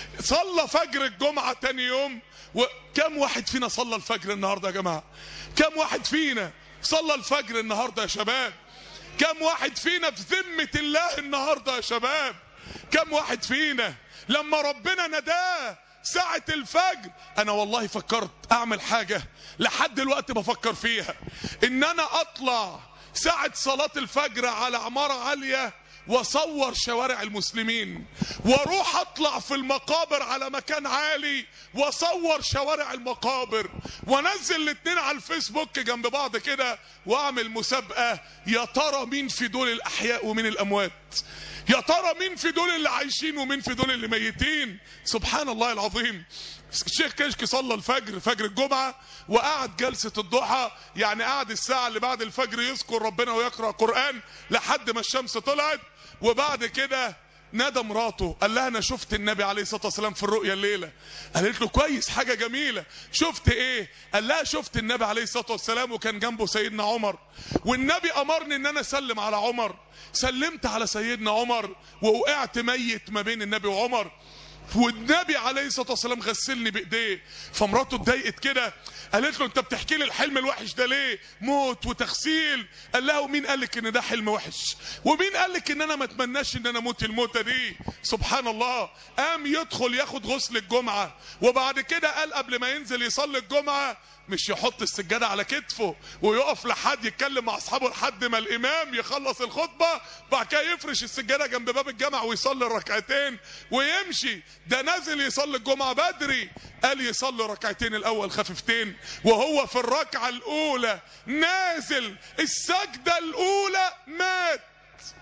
صلى فجر الجمعة تاني يوم. وكم واحد فينا صلى الفجر النهاردة يا جماعة؟ كم واحد فينا صلى الفجر النهاردة يا شباب؟ كم واحد فينا في ذمة الله النهاردة يا شباب؟ كم واحد فينا لما ربنا نداه ساعة الفجر؟ انا والله فكرت اعمل حاجة لحد دلوقتي بفكر فيها، ان انا اطلع ساعة صلاة الفجر على عمارة عالية واصور شوارع المسلمين، واروح اطلع في المقابر على مكان عالي واصور شوارع المقابر، وانزل الاتنين على الفيسبوك جنب بعض كده واعمل مسابقة يا ترى مين في دول الاحياء ومين الاموات، يا ترى مين في دول اللي عايشين ومين في دول اللي ميتين. سبحان الله العظيم. الشيخ كشك صلى الفجر فجر الجمعة وقعد جلسة الضحى، يعني قعد الساعة اللي بعد الفجر يذكر ربنا ويقرأ قرآن لحد ما الشمس طلعت. وبعد كده نادى مراته قال لها انا شفت النبي عليه الصلاة والسلام في الرؤيا الليلة. قالت له كويس، حاجة جميلة. شفت ايه؟ قال لها شفت النبي عليه الصلاة والسلام وكان جنبه سيدنا عمر، والنبي امرني ان انا اسلم على عمر. سلمت على سيدنا عمر ووقعت ميت ما بين النبي وعمر، والنبي عليه الصلاة والسلام غسلني بايديه. فمراته اتضايقت كده قالت له انت بتحكي لي الحلم الوحش ده ليه؟ موت وتغسيل. قال لها ومين قال لك ان ده حلم وحش؟ ومين قال لك ان انا ما اتمناش ان انا اموت الموتة دي؟ سبحان الله. قام يدخل ياخد غسل الجمعة، وبعد كده قال قبل ما ينزل يصلي الجمعة مش يحط السجادة على كتفه ويقف لحد يتكلم مع اصحابه لحد ما الامام يخلص الخطبة، بعد كده يفرش السجادة جنب باب الجامع ويصلي الركعتين ويمشي. ده نازل يصلي الجمعة بدري، قال يصلي ركعتين الاول خفيفتين، وهو في الركعة الاولى نازل السجدة الاولى مات.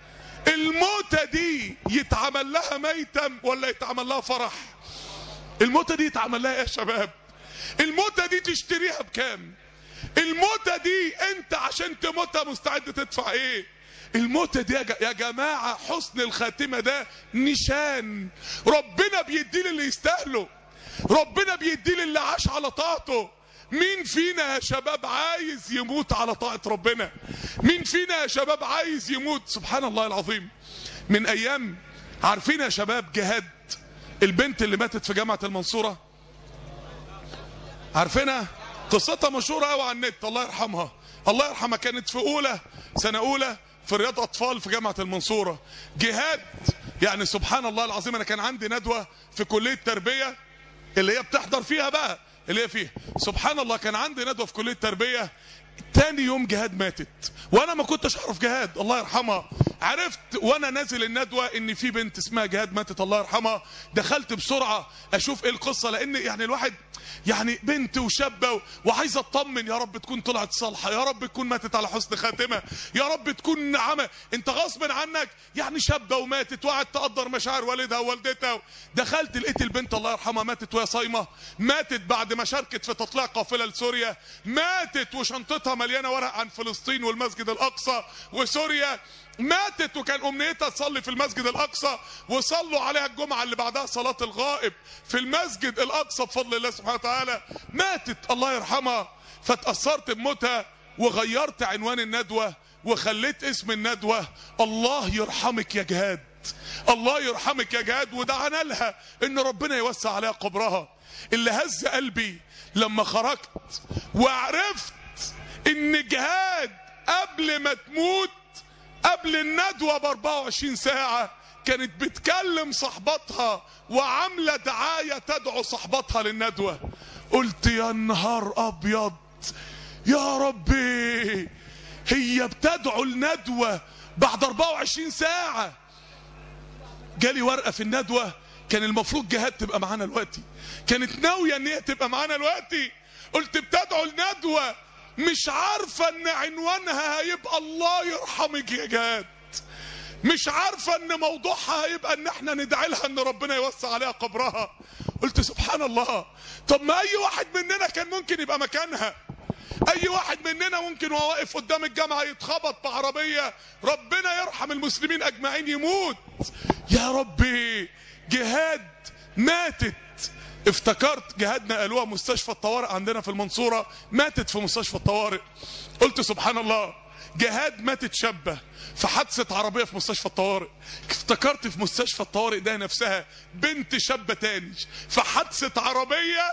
الموتة دي يتعمل لها ميتم ولا يتعمل لها فرح؟ الموتة دي يتعمل لها ايه يا شباب؟ الموتة دي تشتريها بكام؟ الموتة دي انت عشان تموتها مستعد تدفع ايه؟ الموتة دي يا جماعة حسن الخاتمة ده نشان ربنا بيديه للي يستاهله، ربنا بيديه للي عاش على طاعته. مين فينا يا شباب عايز يموت على طاعة ربنا؟ مين فينا يا شباب عايز يموت؟ سبحان الله العظيم. من ايام عارفين يا شباب جهاد البنت اللي ماتت في جامعة المنصورة؟ عارفينها؟ قصتها مشهورة قوي على النت، الله يرحمها. الله يرحمها كانت في اولى سنة اولى في رياض اطفال في جامعة المنصورة. جهاد يعني سبحان الله العظيم. انا كان عندي ندوة في كلية تربية اللي هي بتحضر فيها بقى اللي هي فيها سبحان الله. كان عندي ندوة في كلية تربية، تاني يوم جهاد ماتت وانا ما كنتش اعرف جهاد الله يرحمها. عرفت وانا نازل الندوة ان في بنت اسمها جهاد ماتت الله يرحمها. دخلت بسرعة اشوف ايه القصة، لان يعني الواحد يعني بنت وشابة وعايز اطمن، يا رب تكون طلعت صالحة، يا رب تكون ماتت على حسن خاتمة، يا رب تكون نعمة. انت غصب عنك يعني شابة وماتت وقعد تقدر مشاعر والدها ووالدتها. دخلت لقيت البنت الله يرحمها ماتت وهي صايمة، ماتت بعد ما شاركت في تطليع قافلة لسوريا، ماتت وشنطتها مليانة ورق عن فلسطين والمسجد الاقصى وسوريا، ماتت وكان امنيتها تصلي في المسجد الاقصى، وصلوا عليها الجمعه اللي بعدها صلاه الغائب في المسجد الاقصى بفضل الله سبحانه وتعالى. ماتت الله يرحمها. فتاثرت بموتها وغيرت عنوان الندوه وخليت اسم الندوه الله يرحمك يا جهاد، الله يرحمك يا جهاد. ودعنا لها ان ربنا يوسع عليها قبرها. اللي هز قلبي لما خرجت وعرفت ان جهاد قبل ما تموت قبل الندوة ب أربعة وعشرين ساعة كانت بتكلم صحباتها وعاملة دعاية تدعو صحباتها للندوة. قلت يا نهار ابيض يا ربي، هي بتدعو الندوة بعد أربعة وعشرين ساعة. جالي ورقة في الندوة كان المفروض جهاد تبقى معانا دلوقتي، كانت ناوية ان هي تبقى معانا دلوقتي. قلت بتدعو الندوة مش عارفة ان عنوانها هيبقى الله يرحمك يا جهاد، مش عارفة ان موضوعها هيبقى ان احنا ندعي لها ان ربنا يوسع عليها قبرها. قلت سبحان الله. طب ما اي واحد مننا كان ممكن يبقى مكانها، اي واحد مننا ممكن وهو واقف قدام الجامعة يتخبط بعربية ربنا يرحم المسلمين اجمعين يموت. يا ربي جهاد ماتت. افتكرت جهاد نقلوها مستشفى الطوارئ عندنا في المنصورة، ماتت في مستشفى الطوارئ. قلت سبحان الله، جهاد ماتت شابة في حادثة عربية في مستشفى الطوارئ. افتكرت في مستشفى الطوارئ ده نفسها بنت شابة تاني في حادثة عربية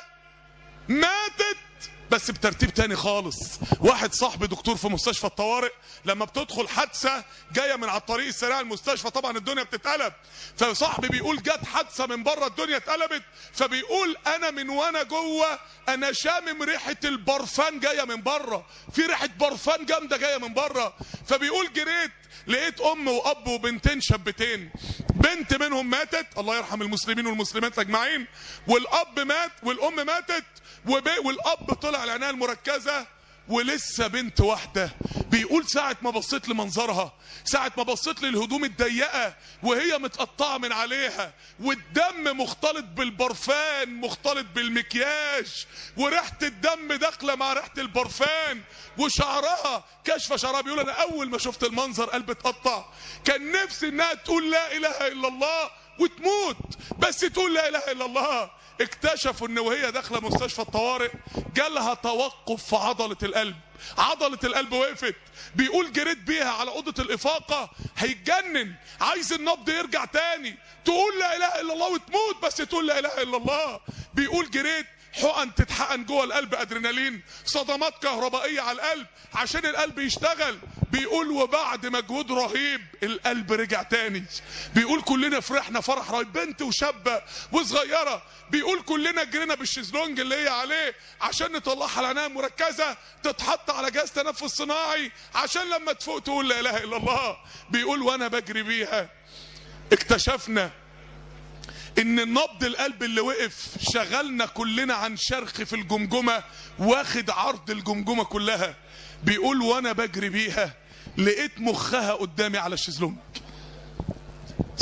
ماتت بس بترتيب تاني خالص. واحد صاحبي دكتور في مستشفى الطوارئ، لما بتدخل حادثه جايه من على الطريق السريع المستشفى طبعا الدنيا بتتقلب، فصاحبي بيقول جت حادثه من بره الدنيا اتقلبت، فبيقول انا من وانا جوه انا شامم ريحه البرفان جايه من بره، في ريحه برفان جامده جايه من بره. فبيقول جريت لقيت ام واب وبنتين شابتين، بنت منهم ماتت الله يرحم المسلمين والمسلمات اجمعين، والاب مات والام ماتت، والاب طلع العنايه المركزه ولسه بنت واحده. بيقول ساعه ما بصيت لمنظرها، ساعه ما بصيت للهدوم الضيقه وهي متقطعه من عليها والدم مختلط بالبرفان مختلط بالمكياج وريحه الدم داخله مع ريحه البرفان وشعرها كشف شعرها، بيقول انا اول ما شفت المنظر قلبي اتقطع، كان نفسي انها تقول لا اله الا الله وتموت بس تقول لا اله الا الله. اكتشفوا ان وهي داخله مستشفى الطوارئ جالها توقف في عضله القلب، عضله القلب وقفت. بيقول جريت بيها على اوضه الافاقه هيتجنن، عايز النبض يرجع تاني، تقول لا اله الا الله وتموت بس تقول لا اله الا الله. بيقول جريت حقن تتحقن جوه القلب ادرينالين، صدمات كهربائيه على القلب عشان القلب يشتغل. بيقول وبعد مجهود رهيب القلب رجع تاني. بيقول كلنا فرحنا فرح رهيب، بنت وشابه وصغيره. بيقول كلنا جرينا بالشيزلونج اللي هي عليه عشان نطلعها العنايه المركزه تتحط على جهاز تنفس صناعي عشان لما تفوق تقول لا اله الا الله. بيقول وانا بجري بيها اكتشفنا ان نبض القلب اللي وقف شغلنا كلنا عن شرخ في الجمجمه واخد عرض الجمجمه كلها. بيقول وانا بجري بيها لقيت مخها قدامي على الشيزلونج،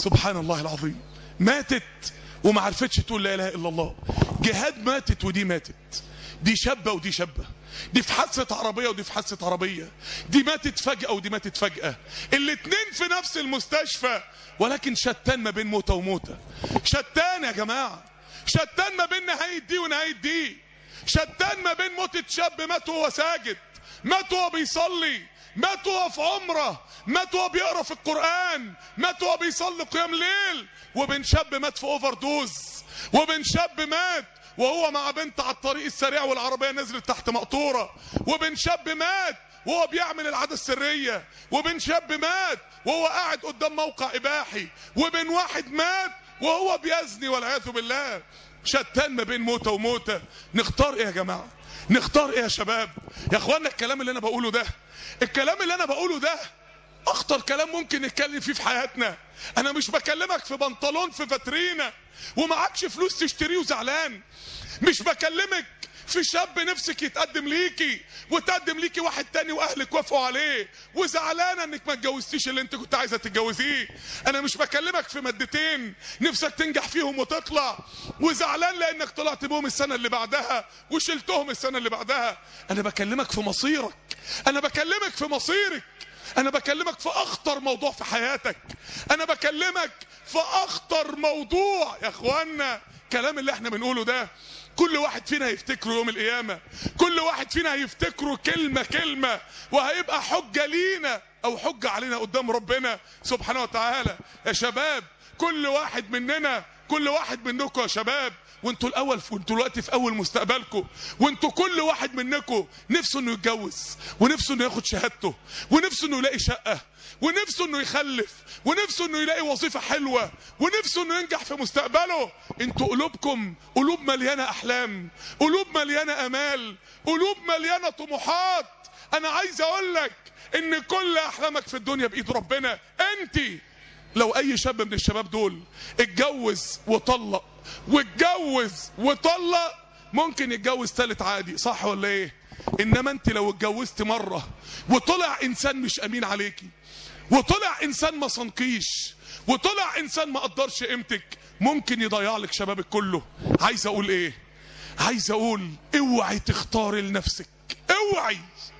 سبحان الله العظيم، ماتت وما عرفتش تقول لا اله الا الله. جهاد ماتت ودي ماتت، دي شابه ودي شابه، دي في حادثه عربيه ودي في حادثه عربيه، دي ماتت فجاه ودي ماتت فجاه، الاتنين في نفس المستشفى، ولكن شتان ما بين موته وموته. شتان يا جماعه، شتان ما بين نهايه دي ونهايه دي، شتان ما بين موتة شاب مات وهو ساجد، مات وهو بيصلي، مات وهو في عمره، مات وهو بيقرا في القرآن، مات وهو بيصلي قيام ليل، وبين شاب مات في اوفر دوز، وبين شاب مات وهو مع بنت على الطريق السريع والعربية نزلت تحت مقطورة، وبين شاب مات وهو بيعمل العادة السرية، وبين شاب مات وهو قاعد قدام موقع إباحي، وبين واحد مات وهو بيزني والعياذ بالله. شتان ما بين موتة وموتة. نختار ايه يا جماعة؟ نختار ايه يا شباب؟ يا اخوانا الكلام اللي انا بقوله ده، الكلام اللي انا بقوله ده اخطر كلام ممكن نتكلم فيه في حياتنا. انا مش بكلمك في بنطلون في فاترينا ومعكش فلوس تشتريه وزعلان، مش بكلمك في شاب نفسك يتقدم ليكي وتقدم ليكي واحد تاني واهلك وافقوا عليه وزعلانه انك ما اتجوزتيش اللي انت كنت عايزه تتجوزيه. انا مش بكلمك في مادتين نفسك تنجح فيهم وتطلع وزعلان لانك طلعت بهم السنه اللي بعدها وشلتهم السنه اللي بعدها. انا بكلمك في مصيرك، انا بكلمك في مصيرك، انا بكلمك في اخطر موضوع في حياتك، انا بكلمك في اخطر موضوع يا اخوانا. الكلام اللي احنا بنقوله ده كل واحد فينا هيفتكره يوم القيامة، كل واحد فينا هيفتكره كلمة كلمة، وهيبقى حجة لينا او حجة علينا قدام ربنا سبحانه وتعالى. يا شباب كل واحد مننا، كل واحد منكم يا شباب، وانتوا الاول، وانتوا دلوقتي في اول مستقبلكم، وانتوا كل واحد منكم نفسه انه يتجوز، ونفسه انه ياخد شهادته، ونفسه انه يلاقي شقة، ونفسه انه يخلف، ونفسه انه يلاقي وظيفة حلوة، ونفسه انه ينجح في مستقبله. انتوا قلوبكم قلوب مليانة احلام، قلوب مليانة امال، قلوب مليانة طموحات. انا عايز اقول لك ان كل احلامك في الدنيا بايد ربنا. انت لو اي شاب من الشباب دول اتجوز وطلق واتجوز وطلق، ممكن يتجوز ثالث عادي، صح ولا ايه؟ انما انت لو اتجوزت مرة وطلع انسان مش امين عليكي، وطلع انسان ما صنكيش، وطلع انسان ما قدرش قيمتك، ممكن يضيع لك شبابك كله. عايز اقول ايه؟ عايز اقول اوعي تختاري لنفسك، اوعي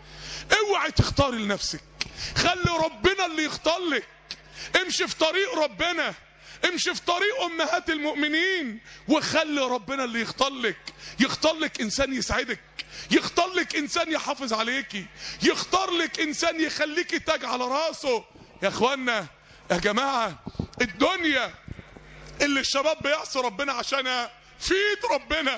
اوعي تختاري لنفسك، خلي ربنا اللي يختار لك. امشي في طريق ربنا، امشي في طريق امهات المؤمنين، وخلي ربنا اللي يختار لك. يختار لك انسان يسعدك، يختار لك انسان يحافظ عليكي، يختار لك انسان يخليكي تاج على راسه. يا اخوانا يا جماعة، الدنيا اللي الشباب بيعصي ربنا عشانها في ايد ربنا.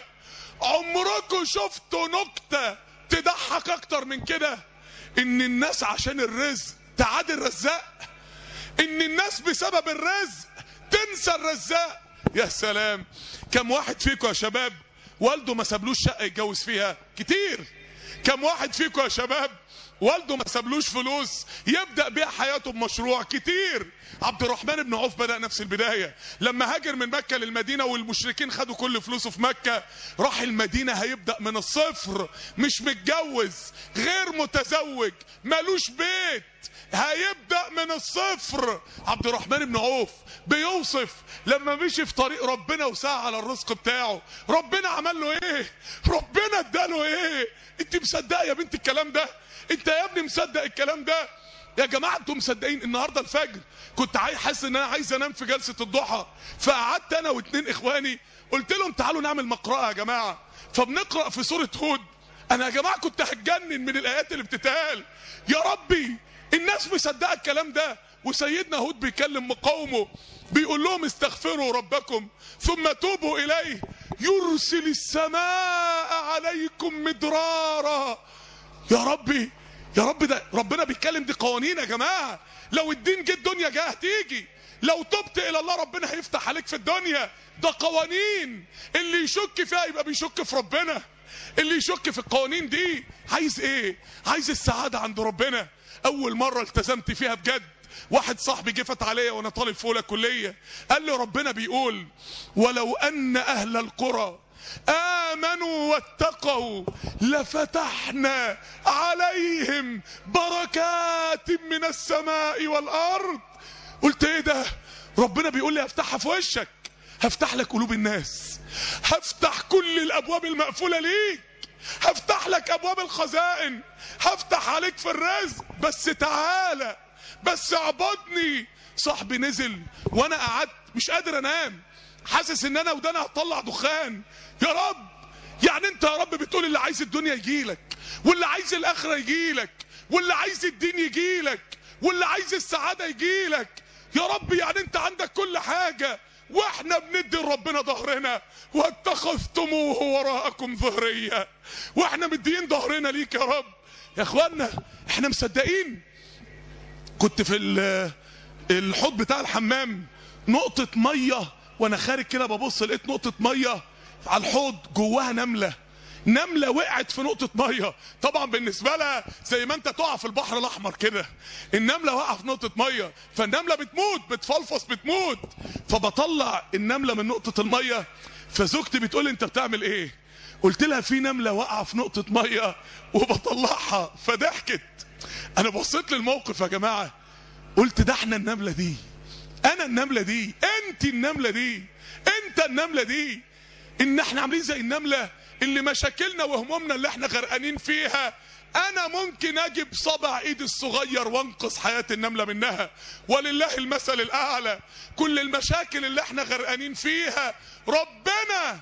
عمركم شفتوا نكتة تضحك اكتر من كده؟ ان الناس عشان الرزق تعادي الرزاق، ان الناس بسبب الرزق تنسى الرزاق. يا سلام، كم واحد فيكم يا شباب والده ما سابلوش شقة يتجوز فيها؟ كتير. كم واحد فيكم يا شباب والده ما سابلوش فلوس يبدأ بيها حياته بمشروع؟ كتير. عبد الرحمن بن عوف بدأ نفس البداية، لما هاجر من مكة للمدينة والمشركين خدوا كل فلوسه في مكة، راح المدينة هيبدأ من الصفر، مش متجوز، غير متزوج، مالوش بيت، هيبدأ من الصفر. عبد الرحمن بن عوف بيوصف لما مشي في طريق ربنا وسعى على الرزق بتاعه، ربنا عمل له ايه؟ ربنا اداله ايه؟ انت مصدقه يا بنت الكلام ده؟ انت يا ابني مصدق الكلام ده؟ يا جماعه انتوا مصدقين؟ النهارده الفجر كنت عايز حاسس ان انا عايز انام في جلسه الضحى، فقعدت انا واثنين اخواني قلت لهم تعالوا نعمل مقرأة يا جماعه، فبنقرأ في سوره هود. انا يا جماعه كنت هتجنن من الايات اللي بتتقال. يا ربي الناس مصدقه الكلام ده، وسيدنا هود بيكلم قومه بيقول لهم استغفروا ربكم ثم توبوا اليه يرسل السماء عليكم مدرارا. يا ربي يا رب، ده ربنا بيتكلم، دي قوانين يا جماعه. لو الدين جه الدنيا جه هتيجي، لو تبت الى الله ربنا هيفتح عليك في الدنيا. ده قوانين، اللي يشك فيها يبقى بيشك في ربنا، اللي يشك في القوانين دي عايز ايه؟ عايز السعاده عند ربنا. اول مره التزمت فيها بجد، واحد صاحبي جه فات عليا وانا طالب في اولى كليه، قال لي ربنا بيقول ولو ان اهل القرى آمنوا واتقوا لفتحنا عليهم بركات من السماء والأرض. قلت ايه ده؟ ربنا بيقول لي هفتحها في وشك، هفتح لك قلوب الناس، هفتح كل الابواب المقفولة ليك، هفتح لك ابواب الخزائن، هفتح عليك في الرزق، بس تعالى، بس اعبدني. صاحبي نزل وانا قعدت مش قادر انام، حاسس ان انا ودانا هطلع دخان. يا رب، يعني انت يا رب بتقول اللي عايز الدنيا يجيلك، واللي عايز الاخره يجيلك، واللي عايز الدين يجيلك، واللي عايز السعاده يجيلك. يا رب يعني انت عندك كل حاجه، واحنا بندي لربنا ظهرنا، واتخذتموه وراءكم ظهريا، واحنا مديين ظهرنا ليك يا رب. يا اخوانا احنا مصدقين. كنت في الحوض بتاع الحمام، نقطه ميه وانا خارج كده ببص لقيت نقطه ميه على الحوض جواها نمله. نمله وقعت في نقطه ميه، طبعا بالنسبه لها زي ما انت تقع في البحر الاحمر كده، النمله واقعه في نقطه ميه، فالنمله بتموت، بتفلفص بتموت. فبطلع النمله من نقطه الميه، فزوجتي بتقول لي انت بتعمل ايه؟ قلت لها في نمله واقعه في نقطه ميه وبطلعها. فضحكت. انا بصيت للموقف يا جماعه، قلت ده احنا النمله دي، انا النمله دي، انت النمله دي، انت النمله دي. ان احنا عاملين زي النمله اللي مشاكلنا وهمومنا اللي احنا غرقانين فيها، انا ممكن اجيب صبع ايدي الصغير وانقذ حياة النملة منها، ولله المثل الاعلى. كل المشاكل اللي احنا غرقانين فيها ربنا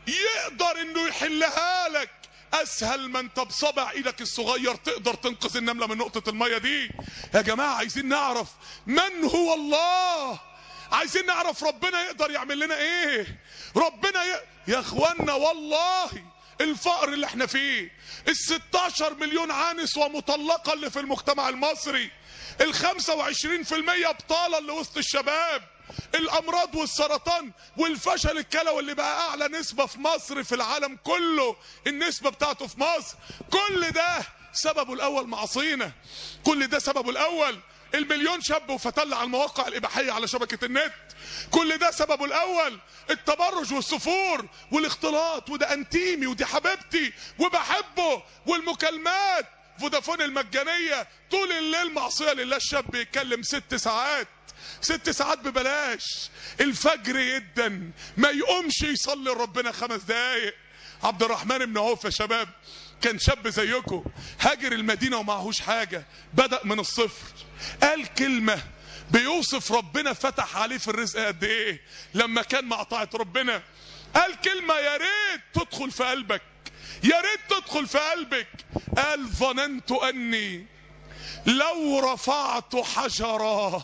يقدر انه يحلها لك اسهل ما انت بصبع ايدك الصغير تقدر تنقذ النملة من نقطة المية دي. يا جماعة عايزين نعرف من هو الله، عايزين نعرف ربنا يقدر يعمل لنا ايه. ربنا ي... يا اخوانا والله الفقر اللي احنا فيه، الستاشر مليون عانس ومطلقة اللي في المجتمع المصري، الخمسة وعشرين في المية بطالة اللي وسط الشباب، الامراض والسرطان والفشل الكلوي اللي بقى اعلى نسبة في مصر في العالم كله، النسبة بتاعته في مصر، كل ده سببه الاول معصينا. كل ده سببه الاول المليون شاب وفتل على المواقع الاباحيه على شبكه النت، كل ده سببه الاول التبرج والسفور والاختلاط، وده انتيمي ودي حبيبتي وبحبه، والمكالمات فودافون المجانيه طول الليل معصيه لله. الشاب بيتكلم ست ساعات، ست ساعات ببلاش، الفجر يدن ما يقومش يصلي لربنا خمس دقايق. عبد الرحمن بن عوف يا شباب كان شاب زيكم، هاجر المدينة ومعهوش حاجة، بدأ من الصفر، قال كلمة بيوصف ربنا فتح عليه في الرزق قد ايه لما كان مع طاعة ربنا. قال كلمة يا ريت تدخل في قلبك، يا ريت تدخل في قلبك. قال ظننت اني لو رفعت حجرا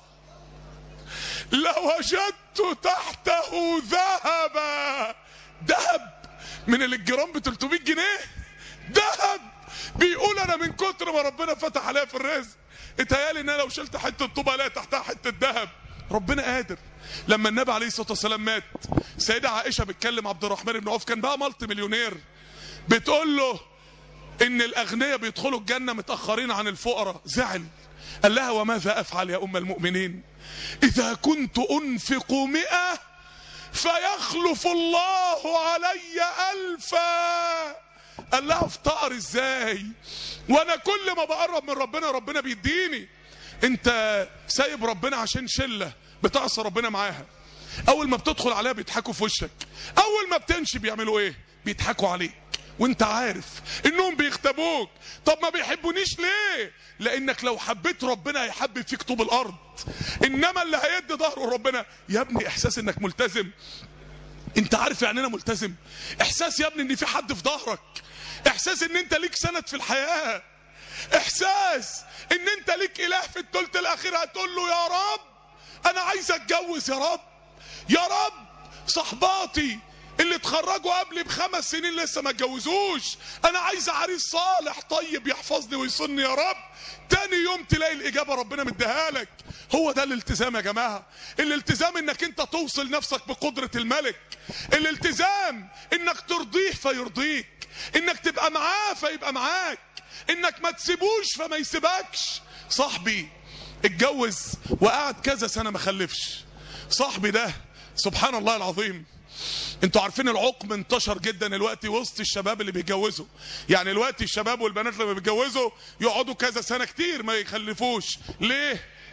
لوجدت تحته ذهبا. ذهب من الجرام ب ثلاثمية جنيه، ذهب. بيقول انا من كتر ما ربنا فتح عليا في الرزق اتهيالي ان انا لو شلت حته طوبه الاقي تحتها حته ذهب. ربنا قادر. لما النبي عليه الصلاه والسلام مات، سيده عائشه بتكلم عبد الرحمن بن عوف، كان بقى مالتي مليونير، بتقول له ان الاغنياء بيدخلوا الجنه متاخرين عن الفقراء. زعل، قال لها وماذا افعل يا ام المؤمنين اذا كنت انفق مئة فيخلف الله علي الفا. قال لها افتقر ازاي وانا كل ما بقرب من ربنا ربنا بيديني؟ انت سايب ربنا عشان شله بتعصى ربنا معاها، اول ما بتدخل عليها بيضحكوا في وشك، اول ما بتمشي بيعملوا ايه؟ بيضحكوا عليك وانت عارف انهم بيختبوك. طب ما بيحبونيش ليه؟ لانك لو حبيت ربنا هيحبب فيك طوب الارض، انما اللي هيدي ظهره ربنا. يا ابني احساس انك ملتزم، انت عارف يعني انا ملتزم؟ احساس يا ابني ان في حد في ظهرك، احساس ان انت ليك سند في الحياة، احساس ان انت ليك اله في الثلث الاخير هتقول له يا رب انا عايز اتجوز، يا رب يا رب صحباتي اللي اتخرجوا قبلي بخمس سنين لسه ما اتجوزوش، انا عايز عريس صالح طيب يحفظني ويصني يا رب. تاني يوم تلاقي الاجابه ربنا مديها لك. هو ده الالتزام يا جماعه. الالتزام انك انت توصل نفسك بقدره الملك، الالتزام انك ترضيه فيرضيك، انك تبقى معاه فيبقى معاك، انك ما تسيبوش فما يسيبكش. صاحبي اتجوز وقعد كذا سنه ما خلفش، صاحبي ده سبحان الله العظيم. انتوا عارفين العقم انتشر جدا دلوقتي وسط الشباب اللي بيتجوزوا، يعني دلوقتي الشباب والبنات لما بيتجوزوا يقعدوا كذا سنه كتير ما يخلفوش. ليه؟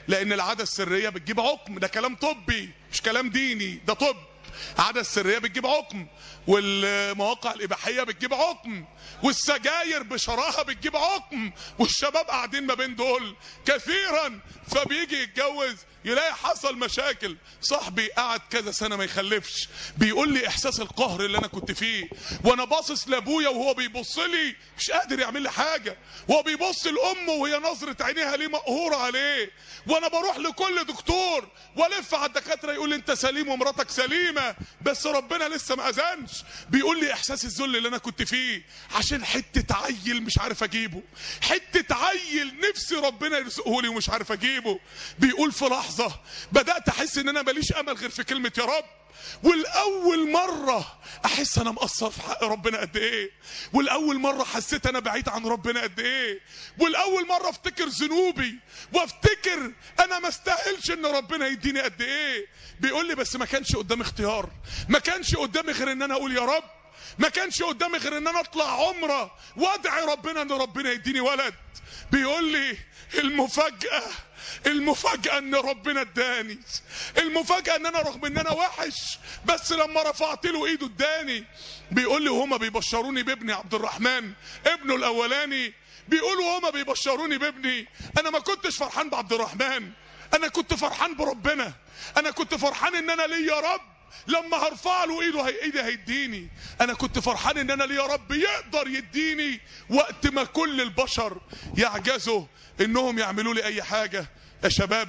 لان العادة السرية بتجيب عقم. ده كلام طبي مش كلام ديني، ده طب. العادة السرية بتجيب عقم، والمواقع الإباحية بتجيب عقم، والسجاير بشراهة بتجيب عقم، والشباب قاعدين ما بين دول كثيرا، فبيجي يتجوز يلاقي حصل مشاكل. صاحبي قعد كذا سنة ما يخلفش، بيقول لي احساس القهر اللي انا كنت فيه، وانا باصص لابويا وهو بيبص لي مش قادر يعمل لي حاجة، وهو بيبص لامه وهي نظرة عينيها ليه مقهورة عليه، وانا بروح لكل دكتور والف على الدكاترة يقول لي انت سليم ومراتك سليمة بس ربنا لسه ما اذنش. بيقول لي احساس الذل اللي انا كنت فيه عشان حتة عيل مش عارف اجيبه، حتة عيل نفسي ربنا يرزقه لي ومش عارف اجيبه. بيقول في لحظة بدأت احس ان انا ماليش امل غير في كلمة يا رب، والاول مرة احس انا مقصر في حق ربنا قد ايه، والاول مرة حسيت انا بعيد عن ربنا قد ايه، والاول مرة افتكر ذنوبي وافتكر انا ما استاهلش ان ربنا يديني قد ايه. بيقول لي بس ما كانش قدامي اختيار، ما كانش قدامي غير ان انا اقول يا رب، ما كانش قدامي غير ان انا اطلع عمرة وادعي ربنا ان ربنا يديني ولد. بيقول لي المفاجأة المفاجأة ان ربنا اداني، المفاجأة ان انا رغم ان انا وحش بس لما رفعت له ايده اداني. بيقول لي هما بيبشروني بابني عبد الرحمن ابنه الاولاني، بيقولوا هما بيبشروني بابني، انا ما كنتش فرحان بعبد الرحمن، انا كنت فرحان بربنا، انا كنت فرحان ان انا ليا رب لما هرفع له ايده هي ايدي هيديني، انا كنت فرحان ان انا ليا رب يقدر يديني وقت ما كل البشر يعجزوا انهم يعملوا لي اي حاجة. يا شباب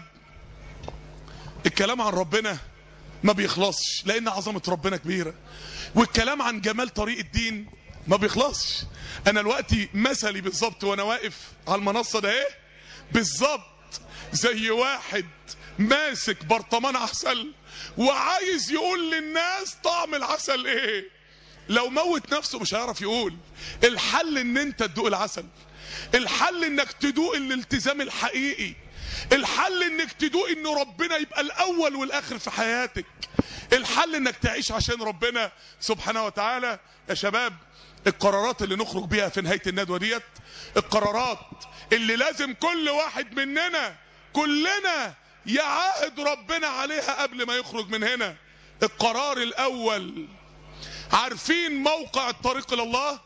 الكلام عن ربنا ما بيخلصش لان عظمة ربنا كبيرة، والكلام عن جمال طريق الدين ما بيخلصش. انا دلوقتي مثلي بالظبط وانا واقف على المنصة ده ايه بالظبط زي واحد ماسك برطمان عسل وعايز يقول للناس طعم العسل ايه. لو موت نفسه مش هيعرف يقول. الحل ان انت تدوق العسل، الحل انك تدوق الالتزام الحقيقي، الحل انك تدوق ان ربنا يبقى الاول والاخر في حياتك، الحل انك تعيش عشان ربنا سبحانه وتعالى. يا شباب القرارات اللي نخرج بيها في نهاية الندوة ديت، القرارات اللي لازم كل واحد مننا كلنا يعاهد ربنا عليها قبل ما يخرج من هنا. القرار الاول، عارفين موقع الطريق الى الله؟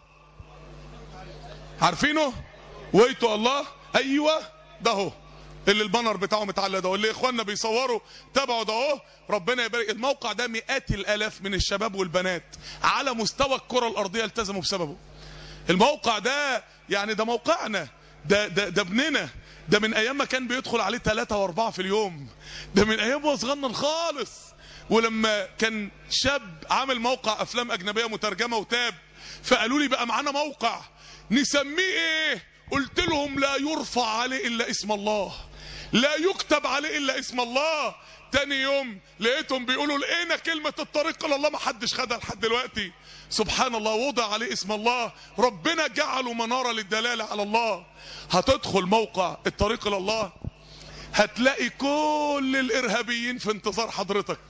عارفينه؟ ويتو الله؟ ايوه ده اهو اللي البانر بتاعه متعلق ده، واللي اخواننا بيصوروا تابعوا ده اهو. ربنا يبارك. الموقع ده مئات الالاف من الشباب والبنات على مستوى الكرة الارضية التزموا بسببه. الموقع ده يعني ده موقعنا، ده ده ده ابننا، ده من ايام ما كان بيدخل عليه ثلاثة واربعة في اليوم، ده من ايام هو صغنن خالص. ولما كان شاب عامل موقع افلام اجنبية مترجمة وتاب، فقالوا لي بقى معانا موقع نسميه ايه؟ قلت لهم لا يرفع عليه الا اسم الله، لا يكتب عليه الا اسم الله. تاني يوم لقيتهم بيقولوا لقينا كلمة الطريق الى الله ما حدش خدها لحد دلوقتي. سبحان الله، وضع عليه اسم الله، ربنا جعله منارة للدلالة على الله. هتدخل موقع الطريق الى الله هتلاقي كل الارهابيين في انتظار حضرتك.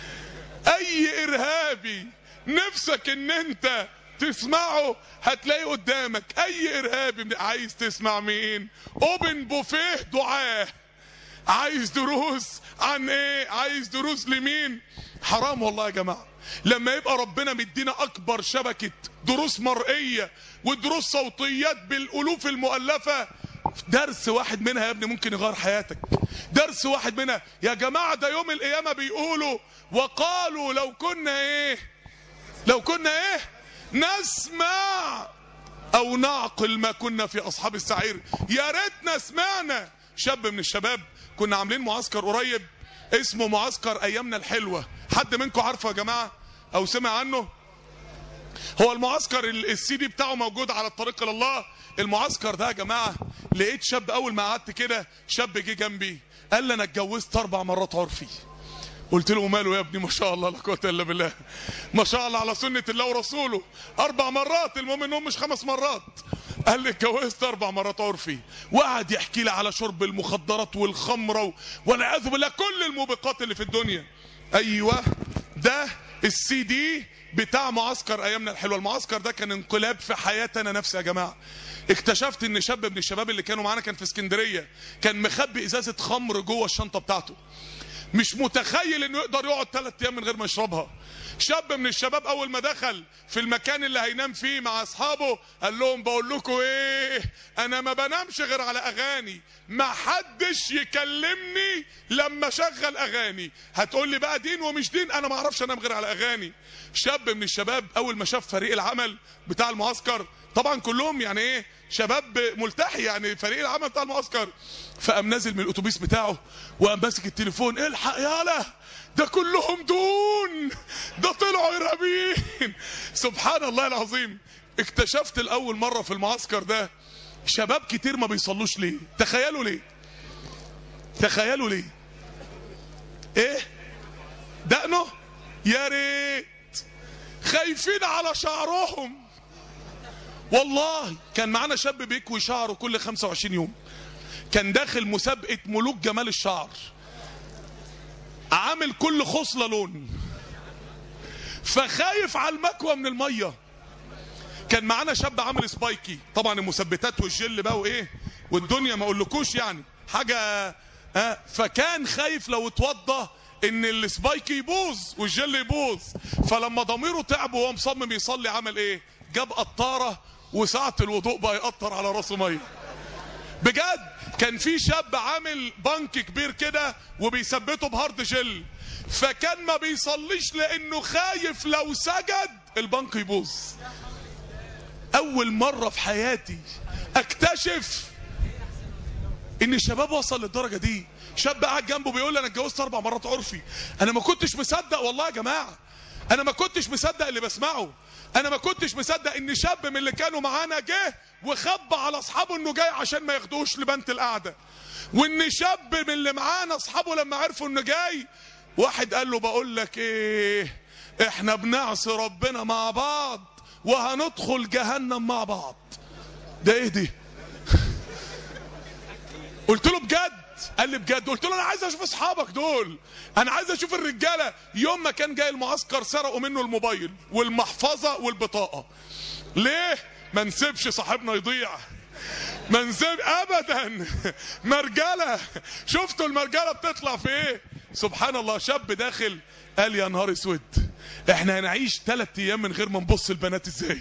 اي ارهابي نفسك ان انت تسمعه هتلاقيه قدامك. اي ارهابي عايز تسمع مين؟ اوبن بوفيه دعاه. عايز دروس عن ايه؟ عايز دروس لمين؟ حرام والله يا جماعة لما يبقى ربنا مدينا اكبر شبكة دروس مرئية ودروس صوتيات بالالوف المؤلفة، درس واحد منها يا ابني ممكن يغير حياتك. درس واحد منها يا جماعة، ده يوم القيامة بيقولوا وقالوا لو كنا ايه لو كنا ايه نسمع او نعقل ما كنا في اصحاب السعير. يا ريتنا سمعنا. شاب من الشباب كنا عاملين معسكر قريب اسمه معسكر ايامنا الحلوة، حد منكم عارفه يا جماعة او سمع عنه؟ هو المعسكر السي دي بتاعه موجود على الطريق الى الله. المعسكر ده يا جماعة لقيت شاب اول ما قعدت كده، شاب جه جنبي قال لي انا اتجوزت اربع مرات عرفي. قلت له ماله يا ابني؟ ما شاء الله لا قوه الا بالله، ما شاء الله على سنة الله ورسوله، اربع مرات، المهم انهم مش خمس مرات. قال لي اتجوزت اربع مرات عرفي، وقعد يحكي لي على شرب المخدرات والخمره والعياذ بالله كل الموبقات اللي في الدنيا. ايوه ده السي دي بتاع معسكر ايامنا الحلوه. المعسكر ده كان انقلاب في حياتنا نفسي يا جماعه. اكتشفت ان شاب من الشباب اللي كانوا معانا كان في اسكندريه، كان مخبي ازازه خمر جوه الشنطه بتاعته، مش متخيل انه يقدر يقعد ثلاث ايام من غير ما يشربها. شاب من الشباب اول ما دخل في المكان اللي هينام فيه مع اصحابه قال لهم بقول لكم ايه، انا ما بنامش غير على اغاني، ما حدش يكلمني لما اشغل اغاني. هتقول لي بقى دين ومش دين، انا ما اعرفش انام غير على اغاني. شاب من الشباب اول ما شاف فريق العمل بتاع المعسكر، طبعا كلهم يعني ايه شباب ملتحي يعني فريق العمل بتاع المعسكر، فقام نازل من الاتوبيس بتاعه وقام ماسك التليفون، الحق يالا ده كلهم دون، ده طلعوا ارهابيين. سبحان الله العظيم. اكتشفت الاول مره في المعسكر ده شباب كتير ما بيصلوش ليه. تخيلوا ليه؟ تخيلوا ليه؟ ايه؟ دقنه؟ يا ريت. خايفين على شعرهم. والله كان معانا شاب بيكوي شعره كل خمسة وعشرين يوم، كان داخل مسابقة ملوك جمال الشعر، عامل كل خصلة لون، فخايف على المكوى من المية. كان معانا شاب عامل سبايكي، طبعا المثبتات والجل بقى وايه والدنيا ما اقولكوش يعني حاجة ها، فكان خايف لو اتوضى ان السبايكي يبوظ والجل يبوظ. فلما ضميره تعب وهو مصمم يصلي عمل ايه؟ جاب قطارة وساعة الوضوء بقى يقطر على راسه ميه. بجد كان في شاب عامل بنك كبير كده وبيثبته بهارد جل، فكان ما بيصليش لانه خايف لو سجد البنك يبوظ. اول مرة في حياتي اكتشف ان الشباب وصل للدرجة دي. شاب قاعد جنبه بيقول لي انا اتجوزت اربع مرات عرفي. انا ما كنتش مصدق والله يا جماعة، انا ما كنتش مصدق اللي بسمعه. انا ما كنتش مصدق ان شاب من اللي كانوا معانا جه وخبى على اصحابه انه جاي عشان ما ياخدوش لبنت القعده، وان شاب من اللي معانا اصحابه لما عرفوا انه جاي واحد قال له بقول لك ايه، احنا بنعصي ربنا مع بعض وهندخل جهنم مع بعض. ده ايه دي؟ قلت له بجد؟ قال لي بجد. قلت له انا عايز اشوف اصحابك دول، انا عايز اشوف الرجاله. يوم ما كان جاي المعسكر سرقوا منه الموبايل والمحفظه والبطاقه. ليه؟ ما نسيبش صاحبنا يضيع، ما نسيب ابدا. مرجله، شفتوا المرجله بتطلع في ايه؟ سبحان الله. شاب داخل قال يا نهار اسود، احنا هنعيش ثلاث ايام من غير ما نبص البنات ازاي.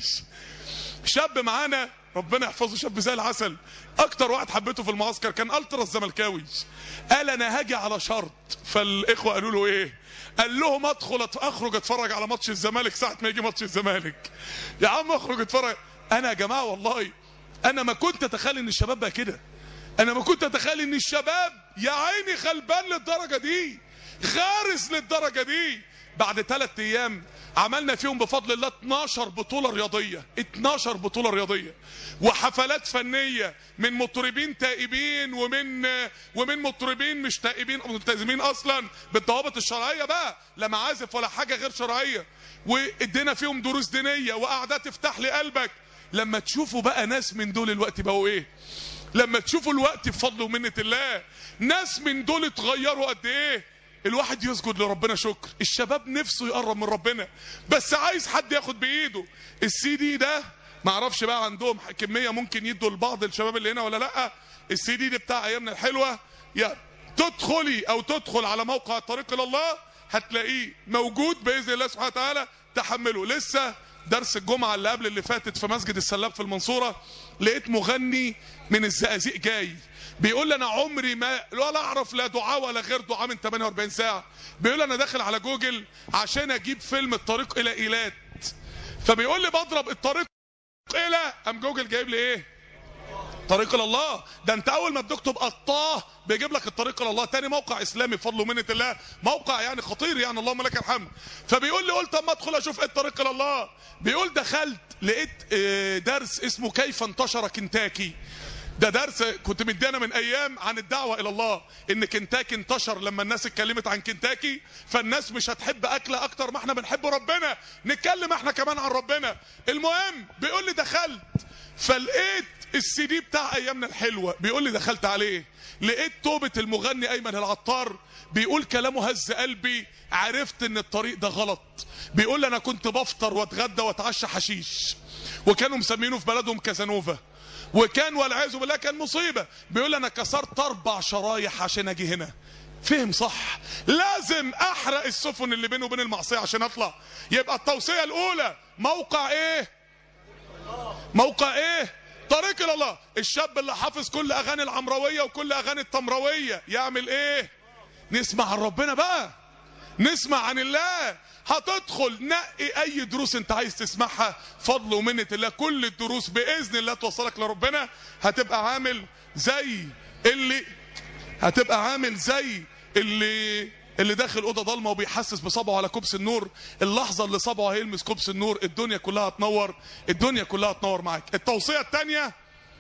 شاب معانا ربنا يحفظه شاب زي العسل، اكتر واحد حبيته في المعسكر كان الترا الزملكاوي، قال انا هاجي على شرط. فالاخوه قالوا له ايه؟ قال لهم ادخل اخرج اتفرج على ماتش الزمالك ساعه ما يجي ماتش الزمالك. يا عم اخرج اتفرج. انا يا جماعه والله انا ما كنت اتخيل ان الشباب بقى كده، انا ما كنت اتخيل ان الشباب يا عيني غلبان للدرجه دي، غارس للدرجه دي. بعد ثلاث ايام عملنا فيهم بفضل الله اتناشر بطولة رياضية، اتناشر بطولة رياضية وحفلات فنية من مطربين تائبين ومن ومن مطربين مش تائبين ملتزمين اصلا بالضوابط الشرعية بقى، لا معازف ولا حاجة غير شرعية، وادينا فيهم دروس دينية وقعدات تفتح لي قلبك. لما تشوفوا بقى ناس من دول الوقت بقوا ايه؟ لما تشوفوا الوقت بفضل ومنة الله ناس من دول اتغيروا قد ايه؟ الواحد يسجد لربنا شكر. الشباب نفسه يقرب من ربنا بس عايز حد ياخد بايده. السي دي ده معرفش بقى عندهم كمية ممكن يدوا لبعض الشباب اللي هنا ولا لا. السي دي, دي بتاع ايامنا الحلوة، يا تدخلي او تدخل على موقع الطريق الى الله هتلاقيه موجود باذن الله سبحانه وتعالى، تحمله. لسه درس الجمعة اللي قبل اللي فاتت في مسجد السلاب في المنصورة لقيت مغني من الزقازيق جاي بيقول لي انا عمري ما ولا اعرف لا دعاء ولا غير دعاء من ثمانية وأربعين ساعة. بيقول لي انا داخل على جوجل عشان اجيب فيلم الطريق الى ايلات، فبيقول لي بضرب الطريق الى ام جوجل جايب لي ايه؟ طريق الى الله. ده انت اول ما بتكتب الله بيجيب لك الطريق الى الله. تاني موقع اسلامي بفضل ومنة الله، موقع يعني خطير يعني اللهم لك الحمد. فبيقول لي قلت اما ادخل اشوف ايه الطريق الى الله. بيقول دخلت لقيت درس اسمه كيف انتشر كنتاكي. ده درس كنت مدينا من ايام عن الدعوه الى الله، ان كنتاكي انتشر لما الناس اتكلمت عن كنتاكي فالناس مش هتحب اكله اكتر ما احنا بنحب ربنا، نتكلم احنا كمان عن ربنا. المهم بيقول لي دخلت فلقيت السي دي بتاع ايامنا الحلوه، بيقول لي دخلت عليه لقيت توبه المغني ايمن العطار بيقول كلامه هز قلبي، عرفت ان الطريق ده غلط. بيقول لي انا كنت بفطر واتغدى واتعشى حشيش وكانوا مسمينه في بلدهم كازانوفا، وكان والعياذ بالله كان مصيبه. بيقول انا كسرت اربع شرايح عشان اجي هنا. فهم صح، لازم احرق السفن اللي بينه وبين المعصيه عشان اطلع. يبقى التوصيه الاولى موقع ايه؟ موقع ايه؟ طريق الى الله. الشاب اللي حافظ كل اغاني العمرويه وكل اغاني التمرويه يعمل ايه؟ نسمع عن ربنا بقى، نسمع عن الله. هتدخل نقي اي دروس انت عايز تسمعها، فضل ومنة الله كل الدروس باذن الله توصلك لربنا. هتبقى عامل زي اللي هتبقى عامل زي اللي اللي داخل اوضه ضلمه وبيحسس بصبعه على كبس النور. اللحظه اللي صبعه هيلمس كبس النور الدنيا كلها هتنور، الدنيا كلها هتنور معاك. التوصيه الثانيه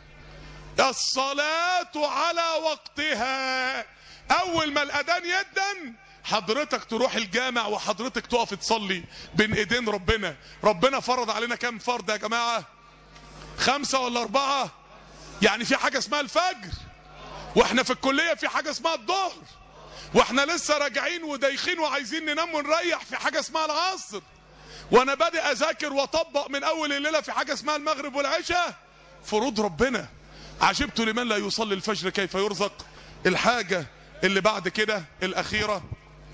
الصلاه على وقتها. اول ما الاذان يدن حضرتك تروح الجامع وحضرتك تقف تصلي بين ايدين ربنا. ربنا فرض علينا كام فرض يا جماعه؟ خمسه ولا اربعه؟ يعني في حاجه اسمها الفجر، واحنا في الكليه في حاجه اسمها الظهر، واحنا لسه راجعين ودايخين وعايزين ننام ونريح في حاجه اسمها العصر، وانا بادئ اذاكر واطبق من اول الليله في حاجه اسمها المغرب والعشاء. فروض ربنا. عجبت لمن لا يصلي الفجر كيف يرزق. الحاجه اللي بعد كده الاخيره،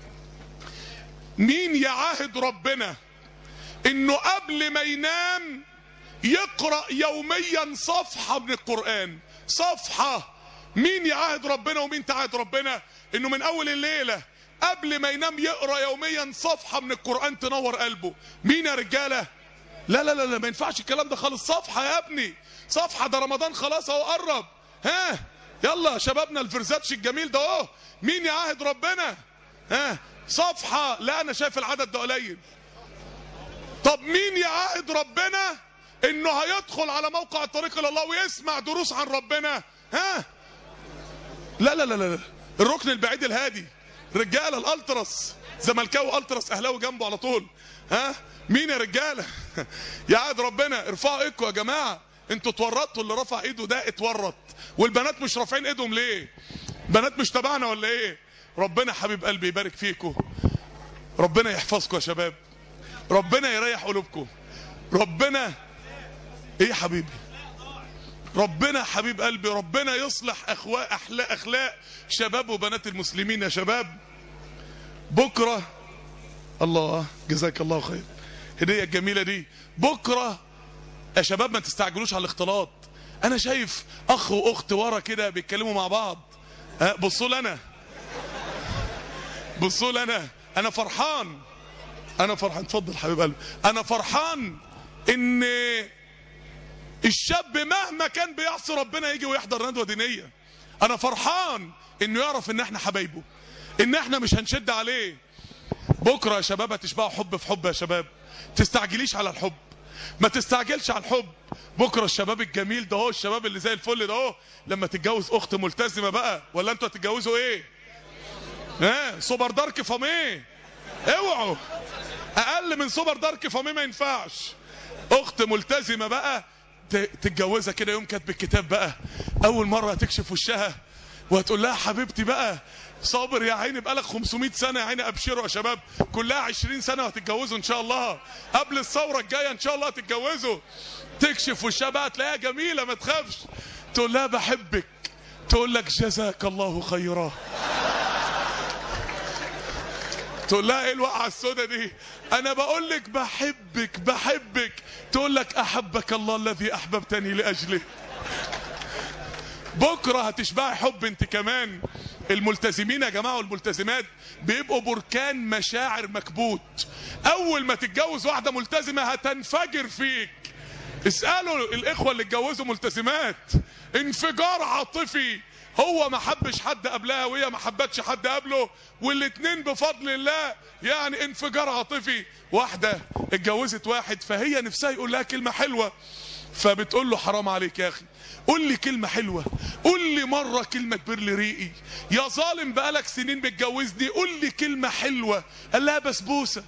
مين يعاهد ربنا انه قبل ما ينام يقرأ يوميا صفحة من القرآن؟ صفحة. مين يعاهد ربنا ومين تعاهد ربنا انه من اول الليلة قبل ما ينام يقرأ يوميا صفحة من القرآن تنور قلبه؟ مين يا رجالة؟ لا لا لا لا ما ينفعش الكلام ده خالص. صفحة يا ابني، صفحة. ده رمضان خلاص اهو قرب. ها يلا شبابنا الفرزاتش الجميل ده اهو. مين يعاهد ربنا؟ ها صفحة. لا انا شايف العدد ده قليل. طب مين يعاهد ربنا انه هيدخل على موقع الطريق الى الله ويسمع دروس عن ربنا؟ ها لا لا لا لا الركن البعيد الهادي، رجاله الالتراس، زملكاوي التراس اهلاوي جنبه على طول. ها مين يا رجاله يعاهد ربنا؟ ارفعوا ايدكم يا جماعه، انتوا اتورطتوا. اللي رفع ايده ده اتورط. والبنات مش رافعين ايدهم ليه؟ بنات مش تبعنا ولا ايه؟ ربنا حبيب قلبي يبارك فيكم، ربنا يحفظكم يا شباب، ربنا يريح قلوبكم، ربنا ايه يا حبيبي، ربنا حبيب قلبي، ربنا يصلح اخلاق اخلاق اخلاق شباب وبنات المسلمين يا شباب. بكره الله جزاك الله خير هديه الجميله دي. بكره يا شباب ما تستعجلوش على الاختلاط. انا شايف اخ واخت ورا كده بيتكلموا مع بعض. بصوا لنا، بصوا لنا. انا فرحان، انا فرحان. اتفضل حبيب قلبي. انا فرحان ان الشاب مهما كان بيعصي ربنا يجي ويحضر ندوه دينيه. انا فرحان انه يعرف ان احنا حبايبه، ان احنا مش هنشد عليه. بكره يا شباب هتشبعوا حب في حب يا شباب. تستعجليش على الحب، ما تستعجلش على الحب. بكره الشباب الجميل ده اهو، الشباب اللي زي الفل ده اهو، لما تتجوز اخت ملتزمه بقى، ولا انتوا هتتجوزوا ايه؟ ها سوبر دارك فاميه؟ اوعوا، اقل من سوبر دارك فاميه ما ينفعش. اخت ملتزمه بقى تتجوزها كده يوم كاتب الكتاب بقى، اول مره هتكشف وشها وهتقول لها حبيبتي بقى صابر يا عيني بقالك خمسمائة سنه يا عيني. ابشروا يا شباب، كلها عشرين سنه وهتتجوزوا ان شاء الله، قبل الثوره الجايه ان شاء الله هتتجوزوا. تكشف وشها بقى تلاقيها جميله ما تخافش، تقول لها بحبك، تقول لك جزاك الله خيرا. تقول لها ايه الوقعه السوداء دي؟ انا بقول لك بحبك بحبك، تقول لك احبك الله الذي احببتني لاجله. بكره هتشبعي حب انت كمان. الملتزمين يا جماعه والملتزمات بيبقوا بركان مشاعر مكبوت. اول ما تتجوز واحده ملتزمه هتنفجر فيك. اسالوا الاخوه اللي اتجوزوا ملتزمات، انفجار عاطفي. هو ما حبش حد قبلها وهي ما حبتش حد قبله، والاتنين بفضل الله يعني انفجار عاطفي. واحده اتجوزت واحد فهي نفسها يقول لها كلمه حلوه، فبتقول له حرام عليك يا اخي، قول لي كلمه حلوه، قول لي مره كلمه تبر لي ريقي، يا ظالم بقالك سنين متجوزني قول لي كلمه حلوه. قال لها بسبوسه.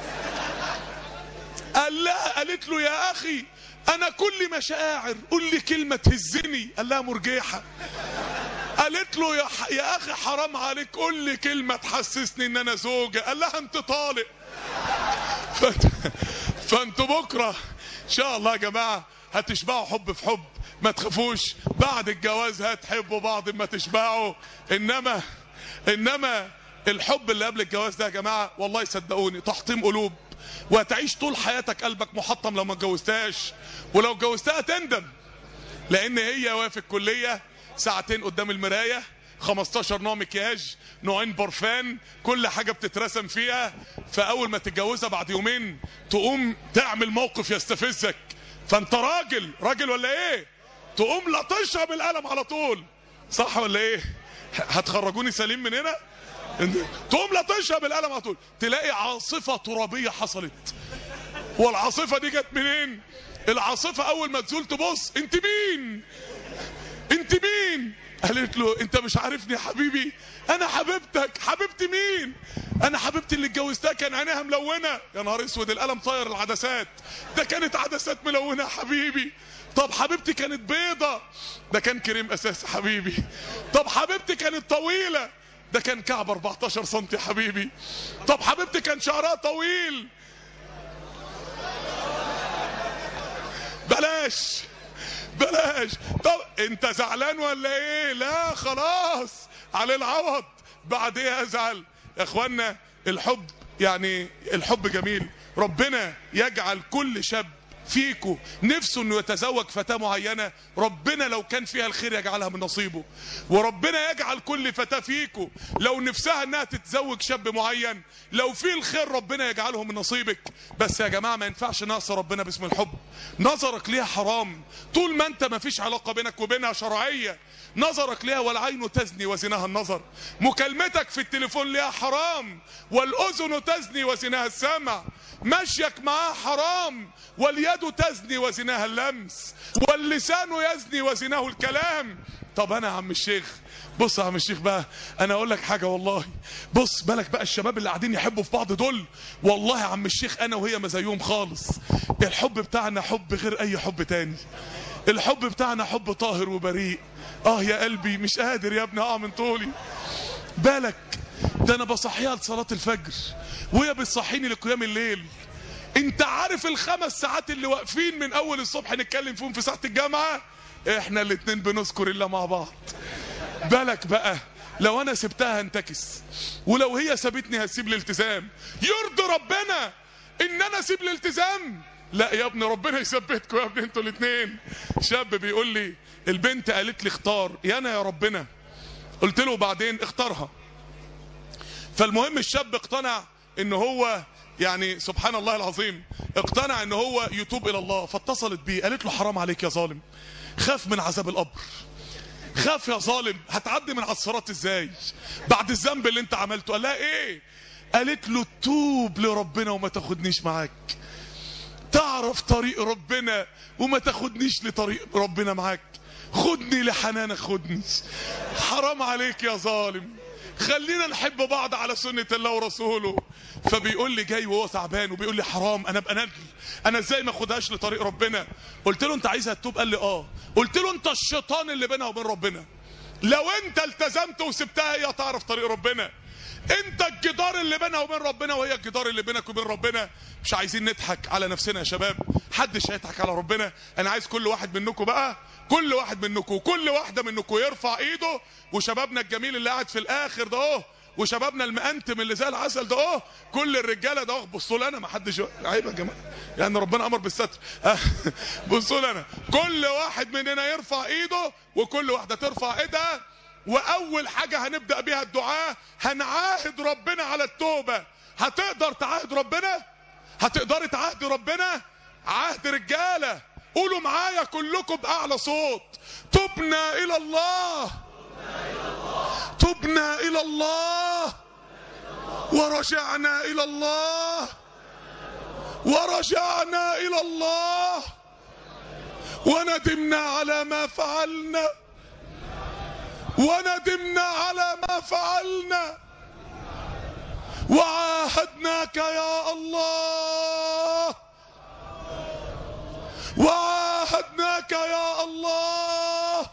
قال لها قالت له يا اخي انا كل مشاعر، قول لي كلمه تهزني. قال لها مرجيحه. قالت له يا, يا اخي حرام عليك قول لي كلمه تحسسني ان انا زوجه. قال لها انت طالق. فانتوا بكره ان شاء الله يا جماعه هتشبعوا حب في حب، ما تخافوش. بعد الجواز هتحبوا بعض ما تشبعوا. انما انما الحب اللي قبل الجواز ده يا جماعه والله صدقوني تحطيم قلوب، وهتعيش طول حياتك قلبك محطم لو ما اتجوزتهاش، ولو اتجوزتها تندم. لان هي وهي في الكليه ساعتين قدام المرايه، خمستاشر نوع مكياج، نوعين برفان، كل حاجه بتترسم فيها. فاول ما تتجوزها بعد يومين تقوم تعمل موقف يستفزك، فانت راجل راجل ولا ايه؟ تقوم لطشها بالقلم على طول، صح ولا ايه؟ هتخرجوني سليم من هنا؟ تقوم لطشها بالقلم على طول، تلاقي عاصفه ترابيه حصلت. والعاصفه دي جت منين؟ العاصفه اول ما تزول تبص، انت مين؟ انت مين؟ قالت له انت مش عارفني يا حبيبي؟ انا حبيبتك. حبيبتي مين؟ انا حبيبتي اللي اتجوزتها كان عينيها ملونه. يا نهار اسود، القلم طاير العدسات، ده كانت عدسات ملونه يا حبيبي. طب حبيبتي كانت بيضه، ده كان كريم اساس حبيبي. طب حبيبتي كانت طويله، ده كان كعب اربعتاشر سم يا حبيبي. طب حبيبتي كان شعرها طويل. بلاش بلاش. طب انت زعلان ولا ايه؟ لا خلاص على العوض، بعد ايه ازعل يا اخوانا؟ الحب يعني الحب جميل. ربنا يجعل كل شاب فيكو نفسه انه يتزوج فتاة معينة، ربنا لو كان فيها الخير يجعلها من نصيبه. وربنا يجعل كل فتاة فيكو لو نفسها انها تتزوج شاب معين، لو فيه الخير ربنا يجعله من نصيبك. بس يا جماعة ما ينفعش نعصي ربنا باسم الحب. نظرك ليها حرام طول ما انت ما فيش علاقة بينك وبينها شرعية. نظرك ليها والعين تزني وزناها النظر. مكالمتك في التليفون ليها حرام، والاذن تزني وزناها السمع. مشيك معاها حرام، واليد تزني وزناها اللمس، واللسان يزني وزناه الكلام. طب انا يا عم الشيخ، بص يا عم الشيخ بقى، انا اقول لك حاجه والله. بص بالك بقى الشباب اللي قاعدين يحبوا في بعض دول، والله يا عم الشيخ انا وهي ما زيهم خالص. الحب بتاعنا حب غير اي حب تاني. الحب بتاعنا حب طاهر وبريء. اه يا قلبي مش قادر يا ابني اقع من طولي. بالك ده انا بصحيها لصلاه الفجر وهي بتصحيني لقيام الليل. انت عارف الخمس ساعات اللي واقفين من اول الصبح نتكلم فيهم في ساعه الجامعه؟ احنا الاتنين بنذكر الله مع بعض. بالك بقى لو انا سبتها هنتكس، ولو هي سابتني هسيب الالتزام. يرضي ربنا ان انا اسيب الالتزام؟ لا يا ابني ربنا يثبتكم يا ابني انتوا الاتنين. شاب بيقول لي البنت قالت لي اختار، يا انا يا ربنا. قلت له بعدين اختارها. فالمهم الشاب اقتنع ان هو يعني سبحان الله العظيم اقتنع ان هو يتوب الى الله. فاتصلت بيه قالت له حرام عليك يا ظالم، خاف من عذاب القبر. خاف يا ظالم، هتعدي من على الصراط ازاي بعد الذنب اللي انت عملته؟ قال لها ايه؟ قالت له توب لربنا وما تاخدنيش معاك. تعرف طريق ربنا وما تاخدنيش لطريق ربنا معاك. خدني لحنانك خدني. حرام عليك يا ظالم، خلينا نحب بعض على سنة الله ورسوله. فبيقول لي جاي وهو تعبان وبيقول لي حرام انا ابقى ندل، انا ازاي ما اخدهاش لطريق ربنا؟ قلت له انت عايزها تتوب؟ قال لي اه. قلت له انت الشيطان اللي بينها وبين ربنا. لو انت التزمت وسبتها هي تعرف طريق ربنا. انت الجدار اللي بينها وبين ربنا وهي الجدار اللي بينك وبين ربنا. مش عايزين نضحك على نفسنا يا شباب، محدش هيضحك على ربنا. انا عايز كل واحد منكم بقى، كل واحد منكم وكل واحده منكم يرفع ايده، وشبابنا الجميل اللي قاعد في الاخر ده اهو، وشبابنا المقنتم اللي زي العسل ده اهو، كل الرجاله ده اهو. بصوا لي انا، ما حدش عيب يا جماعه يعني ربنا امر بالستر. بصوا لي انا، كل واحد مننا يرفع ايده وكل واحده ترفع ايدها. واول حاجه هنبدا بيها الدعاء، هنعاهد ربنا على التوبه. هتقدر تعاهد ربنا؟ هتقدر تعاهد ربنا؟ عهد رجاله، قولوا معايا كلكم باعلى صوت: تبنا الى الله، تبنا الى الله، ورجعنا الى الله، ورجعنا الى الله، وندمنا على ما فعلنا، وندمنا على ما فعلنا، وعاهدناك يا الله، وعاهدناك يا الله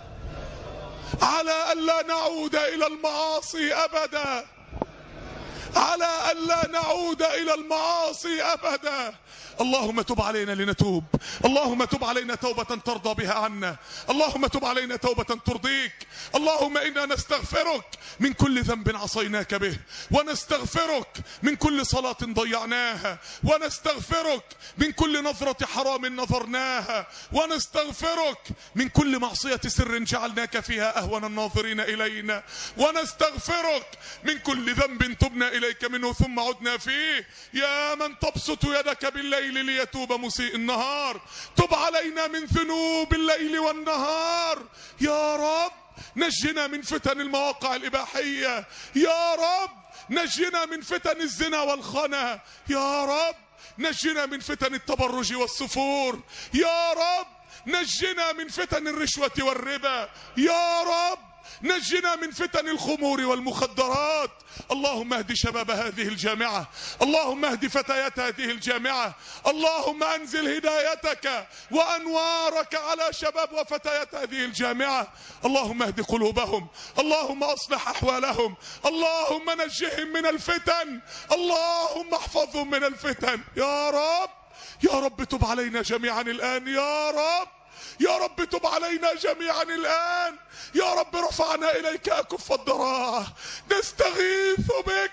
على ألا نعود إلى المعاصي أبدا، على أن لا نعود إلى المعاصي أبدا. اللهم تب علينا لنتوب، اللهم تب علينا توبة ترضى بها عنا، اللهم تب علينا توبة ترضيك. اللهم إنا نستغفرك من كل ذنب عصيناك به، ونستغفرك من كل صلاة ضيعناها، ونستغفرك من كل نظرة حرام نظرناها، ونستغفرك من كل معصية سر جعلناك فيها أهون الناظرين إلينا، ونستغفرك من كل ذنب تبنا إليك منه ثم عدنا فيه. يا من تبسط يدك بالليل ليتوب مسيء النهار، تب علينا من ذنوب الليل والنهار. يا رب نجنا من فتن المواقع الإباحية، يا رب نجنا من فتن الزنا والخنا، يا رب نجنا من فتن التبرج والسفور، يا رب نجنا من فتن الرشوة والربا، يا رب نجنا من فتن الخمور والمخدرات. اللهم اهد شباب هذه الجامعة، اللهم اهد فتيات هذه الجامعة، اللهم انزل هدايتك وانوارك على شباب وفتيات هذه الجامعة. اللهم اهد قلوبهم، اللهم اصلح احوالهم، اللهم نجهم من الفتن، اللهم احفظهم من الفتن. يا رب يا رب تب علينا جميعا الآن، يا رب يا رب تب علينا جميعا الآن. يا رب رفعنا إليك أكف الضراعة، نستغيث بك،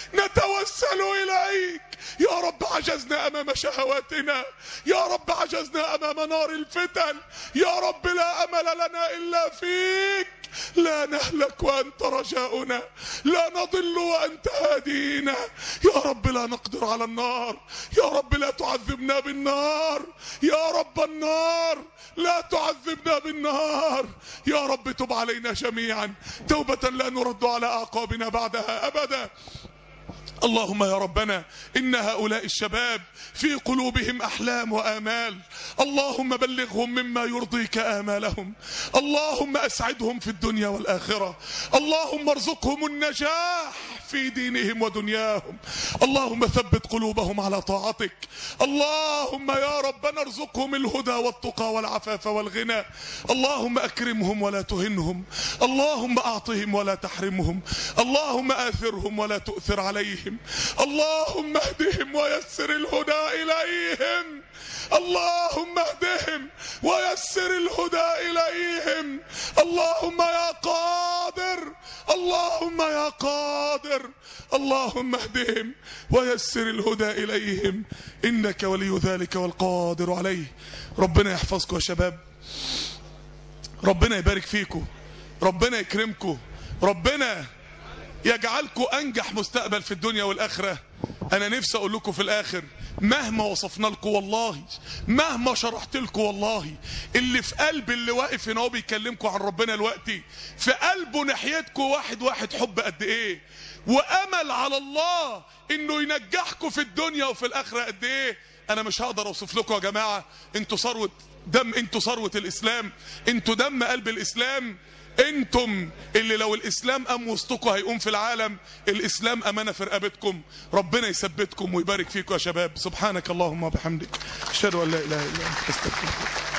نتوسل إليك. يا رب عجزنا أمام شهواتنا، يا رب عجزنا أمام نار الفتن، يا رب لا أمل لنا إلا فيك. لا نهلك وأنت رجاؤنا، لا نضل وأنت هادينا. يا رب لا نقدر على النار، يا رب لا تعذبنا بالنار، يا رب النار لا تعذبنا بالنار. يا رب تب علينا جميعا توبة لا نرد على أعقابنا بعدها أبدا. اللهم يا ربنا إن هؤلاء الشباب في قلوبهم أحلام وآمال، اللهم بلغهم مما يرضيك آمالهم، اللهم أسعدهم في الدنيا والآخرة، اللهم ارزقهم النجاح في دينهم ودنياهم، اللهم ثبت قلوبهم على طاعتك، اللهم يا ربنا ارزقهم الهدى والتقى والعفاف والغنى، اللهم أكرمهم ولا تهنهم، اللهم أعطهم ولا تحرمهم، اللهم آثرهم ولا تؤثر عليهم، اللهم اهدهم ويسر الهدى إليهم، اللهم اهدهم ويسر الهدى إليهم، اللهم يا قادر، اللهم يا قادر، اللهم اهدهم ويسر الهدى إليهم، إنك ولي ذلك والقادر عليه. ربنا يحفظكم يا شباب، ربنا يبارك فيكم، ربنا يكرمكم، ربنا يجعلكم أنجح مستقبل في الدنيا والآخرة. أنا نفسي أقول لكم في الآخر، مهما وصفنا لكم والله، مهما شرحت لكم والله، اللي في قلب اللي واقف هنا بيكلمكم عن ربنا دلوقتي في قلبه ناحيتكم واحد واحد حب قد إيه، وأمل على الله إنه ينجحكم في الدنيا وفي الآخرة قد إيه. أنا مش هقدر أوصف لكم يا جماعة، أنتوا ثروة دم، أنتوا ثروة الإسلام، أنتوا دم قلب الإسلام، انتم اللي لو الاسلام قام وسطكم هيقوم في العالم. الاسلام امانه في رقبتكم، ربنا يثبتكم ويبارك فيكم يا شباب. سبحانك اللهم وبحمدك، اشهد ان لا اله الا انت، استغفرك.